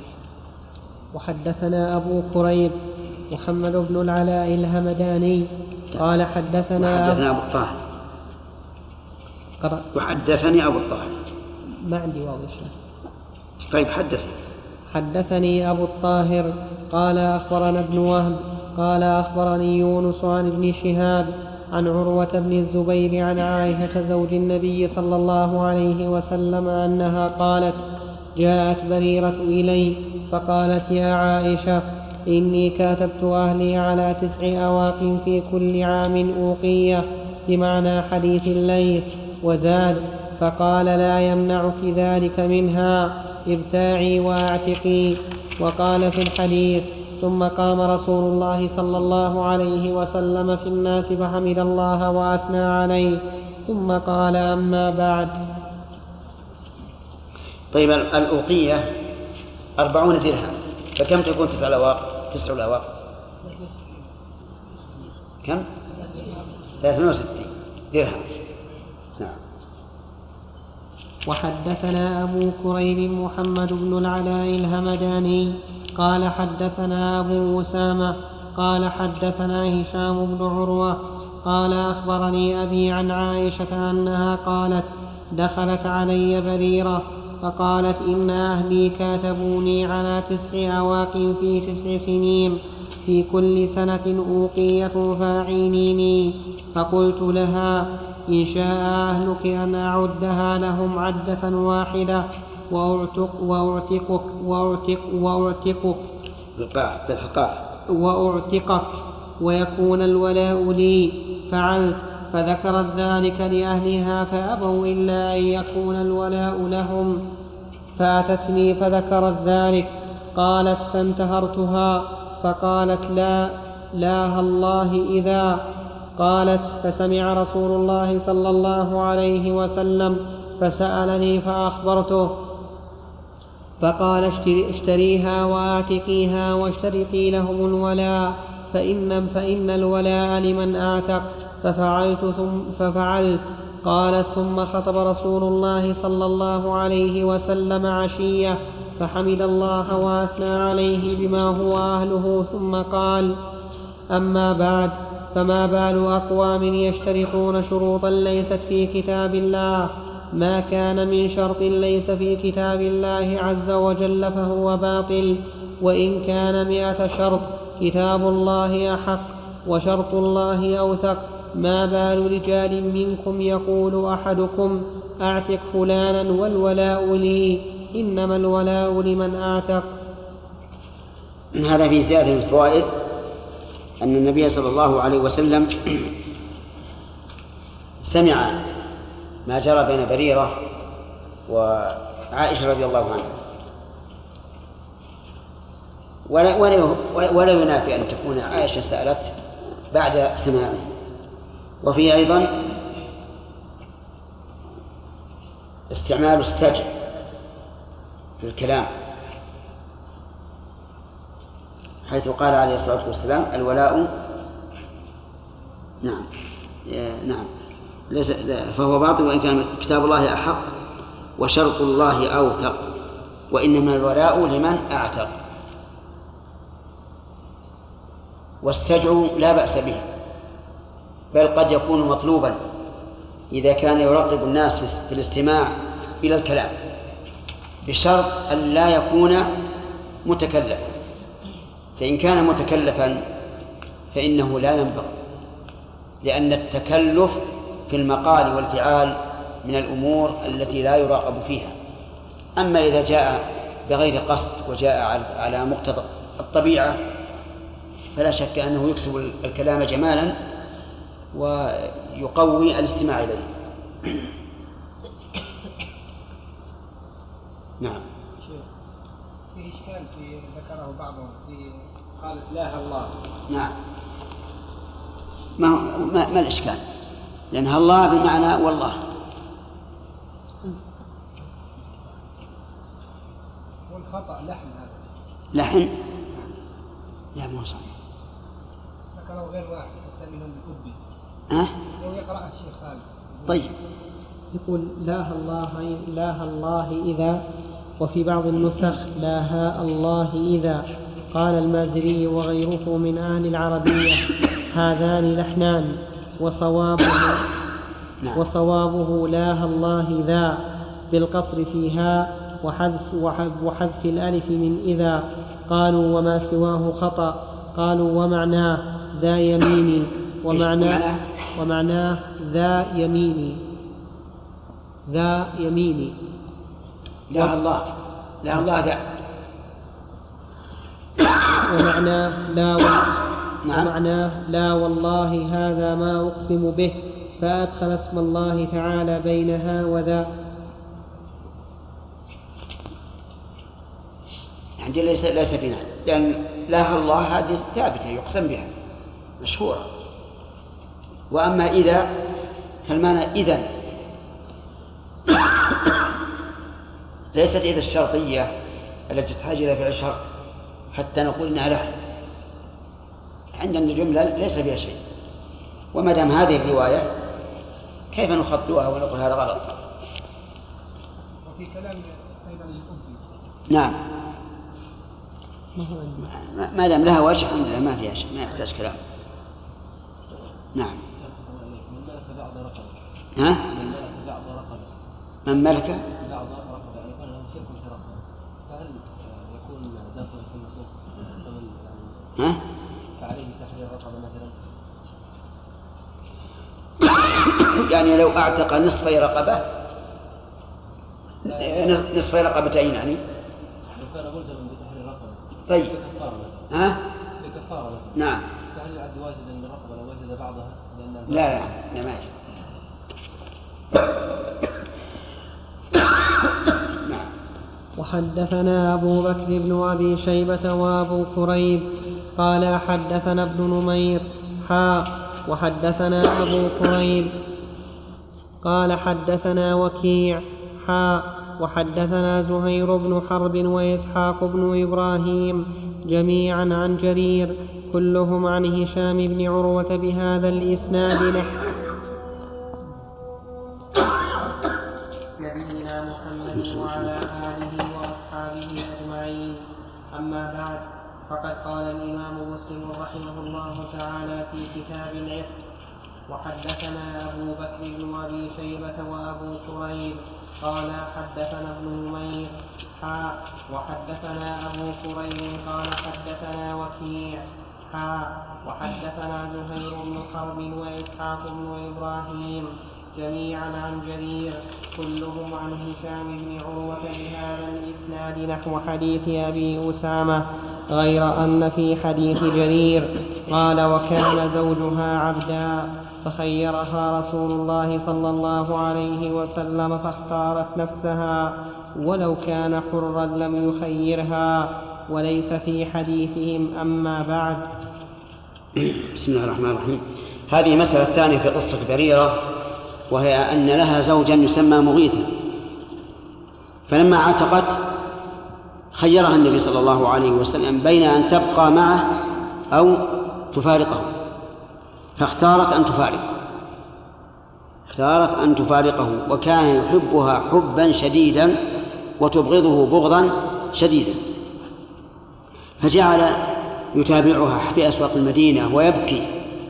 وحدثنا أبو كريب محمد بن العلاء الهمداني قال حدثنا وحدثنا أبو الطاهر وحدثني أبو الطاهر ما عندي واضح. طيب، حدثني حدثني أبو الطاهر قال أخبرنا ابن وهب قال أخبرني يونس عن ابن شهاب عن عروة بن الزبير عن عائشة زوج النبي صلى الله عليه وسلم أنها قالت: جاءت بريرة إلي فقالت: يا عائشة، إني كاتبت أهلي على تسع أواق في كل عام أوقية، بمعنى حديث الليث، وزاد فقال: لا يمنعك ذلك منها، ابتاعي واعتقي. وقال في الحديث: ثم قام رسول الله صلى الله عليه وسلم في الناس فحمد الله وأثنى عليه، ثم قال: أما بعد. طيب، الأوقية أربعون درهم، فكم تكون تسع الأواق؟ تسع الأواق كم؟ ثلاثمائة وستين درهم. نعم. وحدثنا أبو كريب محمد بن العلاء الهمداني قال حدثنا أبو أسامة قال حدثنا هشام بن عروة قال أخبرني أبي عن عائشة أنها قالت: دخلت علي بريرة فقالت: إن أهلي كاتبوني على تسع أواق في تسع سنين، في كل سنة أوقية فاعينيني. فقلت لها: إن شاء أهلك أن أعدها لهم عدة واحدة وأعتق وأعتقك وأعتق وأعتقك وأعتقك ويكون الولاء لي. فعلت، فذكرت ذلك لأهلها فأبوا إلا أن يكون الولاء لهم. فأتتني فذكرت ذلك. قالت: فانتهرتها فقالت: لا لا الله إذا. قالت: فسمع رسول الله صلى الله عليه وسلم فسألني فأخبرته، فقال: اشتريها وأعتقيها واشترطي لهم الولاء، فإن, فإن الولاء لمن أعتق. ففعلت, ثم ففعلت. قالت: ثم خطب رسول الله صلى الله عليه وسلم عشية فحمد الله وأثنى عليه بما هو أهله، ثم قال: أما بعد، فما بال أقوام يشترطون شروطا ليست في كتاب الله؟ ما كان من شرط ليس في كتاب الله عز وجل فهو باطل، وإن كان مئة شرط كتاب الله أحق وشرط الله أوثق. ما بال رجال منكم يقول أحدكم: أعتق فلانا والولاء لي، إنما الولاء لمن أعتق. هذا في زيادة الفوائد أن النبي صلى الله عليه وسلم سمع ما جرى بين بريرة وعائشة رضي الله عنها، ولا, ولا, ولا ينافي أن تكون عائشة سألت بعد سماعه. وفيه أيضا استعمال السجع في الكلام، حيث قال عليه الصلاة والسلام: الولاء نعم نعم ليس فهو باطل، وإن كان كتاب الله أحق وشرط الله أوثق، وإنما الولاء لمن أعتق. والسجع لا بأس به، بل قد يكون مطلوبا إذا كان يراقب الناس في الاستماع إلى الكلام، بشرط أن لا يكون متكلفا، فإن كان متكلفا فإنه لا ينبغي، لأن التكلف في المقال والفعال من الأمور التي لا يراقب فيها. أما إذا جاء بغير قصد وجاء على مقتضى الطبيعة فلا شك أنه يكسب الكلام جمالا ويقوي الاستماع إليه. نعم. في إشكال في ذكره بعضهم في قال لا الله. نعم. ما, ما, ما الإشكال؟ لأنها الله بمعنى والله. والخطأ لحن هذا. لحن؟ لا مو صحيح. ذكره غير واحد حتى منهم الأبي. ها؟ لو يقرأ الشيخ خالد. طيب. يقول لا الله لا الله إذا، وفي بعض النسخ لا ها الله إذا. قال المازري وغيره من أهل العربية هذان لحنان، وصوابه وصوابه لا الله ذا بالقصر فيها وحذف, وحذف الألف من إذا. قالوا وما سواه خطأ. قالوا ومعناه ذا يميني، ومعناه ومعناه ذا يميني ذا يميني لا الله لا الله ذا، ومعناه لا و... نعم. ومعناه لا والله هذا ما أقسم به، فأدخل اسم الله تعالى بينها وذا. يعني ليس ليس فينا، لأن لا الله هذه ثابتة يقسم بها مشهورة. وأما إذا فالمعنى إذن ليست إذا الشرطية التي تحتاج إلى فعل شرط حتى نقول إنها لحن. عندنا الجملة ليس فيها شيء، وما دام هذه الرواية كيف نخطئها ونقول هذا غلط؟ وفي كلام أيضا الأبي. نعم. ما دام لها وجه الحمد لله ما فيها شيء، ما يحتاج كلام. نعم. ها؟ من ملك ها؟ فعليه تحرير رقبة مثلا. يعني لو أعتق نصفي رقبة نصفي رقبتين يعني. لو كان ملزما بتحرير رقبة. طيب. ها؟ بكفارة. نعم. فهل يعد واجدا من الرقبة لو وجد بعضها؟ لا لا لا ما يجب. وحدثنا أبو بكر بن أبي شيبة وأبو كريب قال حدثنا ابن نمير حا وحدثنا أبو كريب قال حدثنا وكيع حا وحدثنا زهير بن حرب وإسحاق بن إبراهيم جميعا عن جرير كلهم عن هشام بن عروة بهذا الإسناد نحو. نبينا محمد وعلى آله وأصحابه أجمعين. أما بعد، فقد قال الإمام مسلم رحمه الله تعالى في كتاب العتق: وحدثنا أبو بكر بن أبي شيبة وأبو كريب قال حدثنا ابن نمير حا وحدثنا أبو كريب قال حدثنا وكيع حا وحدثنا زهير بن حرب وإسحاق بن إبراهيم جميعا عن جرير كلهم عن هشام بن عروة بهذا الإسناد نحو حديث أبي أسامة، غير أن في حديث جرير قال: وكان زوجها عبدا فخيرها رسول الله صلى الله عليه وسلم فاختارت نفسها، ولو كان حرا لم يخيرها، وليس في حديثهم. أما بعد. بسم الله الرحمن الرحيم. هذه مسألة ثانية في قصة بريرة، وهي أن لها زوجا يسمى مغيثا، فلما عتقت خيرها النبي صلى الله عليه وسلم بين أن تبقى معه أو تفارقه، فاختارت أن تفارقه اختارت أن تفارقه وكان يحبها حبا شديدا وتبغضه بغضا شديدا، فجعل يتابعها في أسواق المدينة ويبكي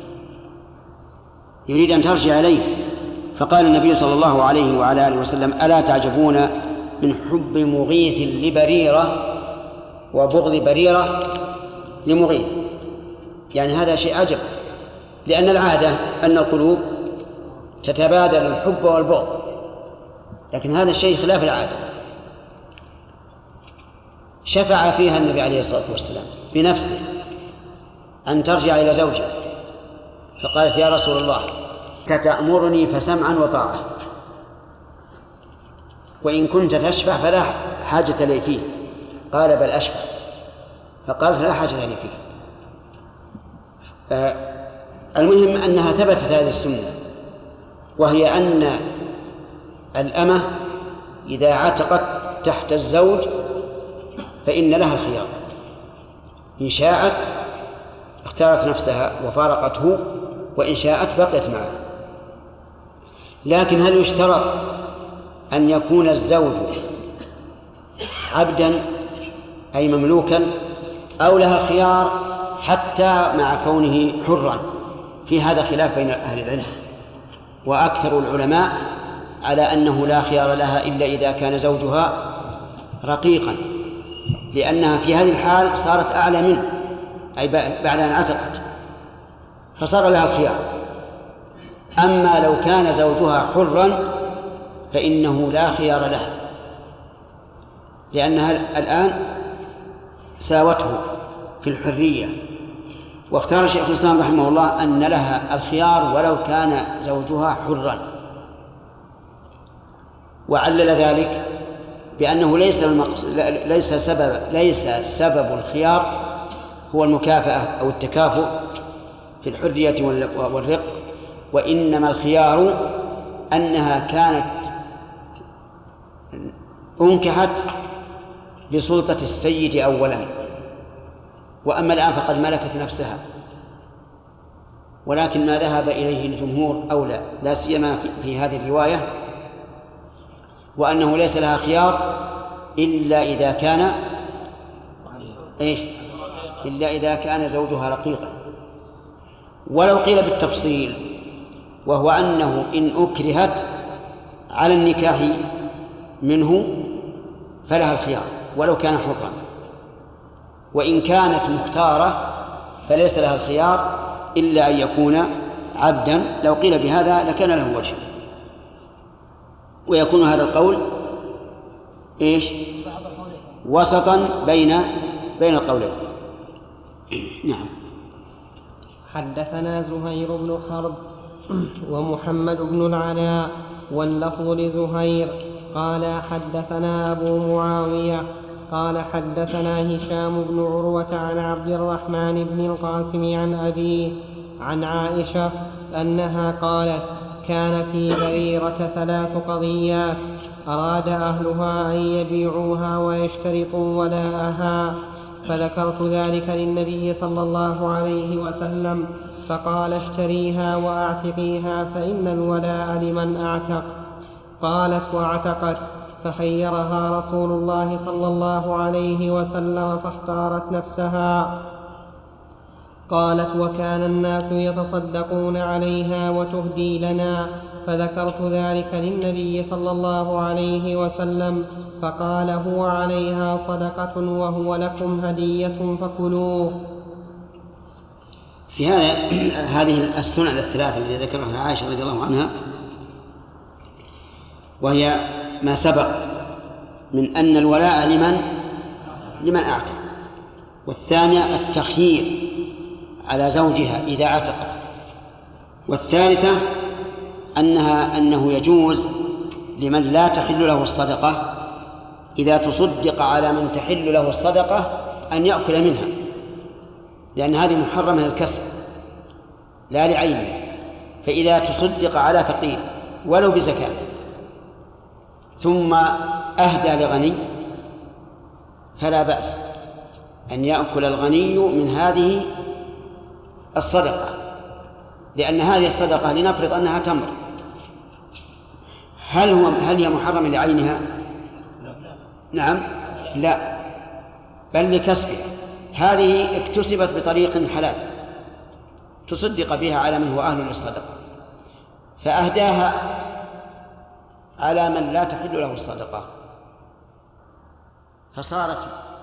يريد أن ترجع إليه، فقال النبي صلى الله عليه وعلى آله وسلم: ألا تعجبون من حب مغيث لبريرة وبغض بريرة لمغيث؟ يعني هذا شيء عجب، لأن العادة أن القلوب تتبادل الحب والبغض، لكن هذا الشيء خلاف العادة. شفع فيها النبي عليه الصلاة والسلام بنفسه أن ترجع إلى زوجها، فقالت: يا رسول الله تأمرني فسمعا وطاعة، وإن كنت تشفع فلا حاجة لي فيه. قال: بل أشفع. فقالت: لا حاجة لي فيه. آه المهم أنها ثبتت هذه السنة، وهي أن الأمة إذا عتقت تحت الزوج فإن لها الخيار، إن شاءت اختارت نفسها وفارقته، وإن شاءت بقيت معه. لكن هل يشترط أن يكون الزوج عبدا أي مملوكا، أو لها الخيار حتى مع كونه حرا؟ في هذا خلاف بين أهل العلم، وأكثر العلماء على أنه لا خيار لها إلا إذا كان زوجها رقيقا، لأنها في هذه الحال صارت أعلى منه، أي بعد أن عتقت فصار لها الخيار. أما لو كان زوجها حرا فإنه لا خيار لها، لأنها الآن ساوته في الحرية. واختار شيخ الإسلام رحمه الله أن لها الخيار ولو كان زوجها حرا، وعلل ذلك بأنه ليس ليس سبب ليس سبب الخيار هو المكافأة أو التكافؤ في الحرية والرق، وإنما الخيار أنها كانت أنكحت بسلطة السيد أولا، وأما الآن فقد ملكت نفسها. ولكن ما ذهب إليه الجمهور أولى، لا سيما في هذه الرواية، وأنه ليس لها خيار إلا إذا كان إيش؟ إلا إذا كان زوجها رقيقا. ولو قيل بالتفصيل، وهو أنه إن أكرهت على النكاح منه فلها الخيار ولو كان حرا، وإن كانت مختارة فليس لها الخيار إلا أن يكون عبدا. لو قيل بهذا لكان له وجه، ويكون هذا القول إيش؟ وسطا بين بين القولين. نعم. حدثنا زهير بن حرب ومحمد بن العلاء واللفظ لزهير قال حدثنا أبو معاوية قال حدثنا هشام بن عروة عن عبد الرحمن بن القاسم عن أبيه عن عائشة أنها قالت: كان في بريرة ثلاث قضيات أراد أهلها أن يبيعوها ويشترطوا ولاءها، فذكرت ذلك للنبي صلى الله عليه وسلم، فقال: اشتريها وأعتقيها فإن الولاء لمن أعتق. قالت: واعتقت، فخيرها رسول الله صلى الله عليه وسلم فاختارت نفسها. قالت: وكان الناس يتصدقون عليها وتهدي لنا، فذكرت ذلك للنبي صلى الله عليه وسلم، فقال: هو عليها صدقة وهو لكم هدية فكلوه. في هذا هذه السنن الثلاثة التي ذكرها عائشة رضي الله عنها، وهي ما سبق من أن الولاء لمن لمن أعتق، والثانية التخيير على زوجها إذا اعتقت، والثالثة أنها أنه يجوز لمن لا تحل له الصدقة إذا تصدق على من تحل له الصدقة أن يأكل منها، لأن هذه محرمة للكسب لا لعينها. فإذا تصدق على فقير ولو بزكاة ثم أهدى لغني فلا بأس أن يأكل الغني من هذه الصدقة، لأن هذه الصدقة لنفرض أنها تمر، هل هو هل هي محرمة لعينها؟ نعم، لا، بل لكسبها. هذه اكتسبت بطريق حلال تصدق بها على من هو أهل للصدقة، فأهداها على من لا تحل له الصدقة، فصارت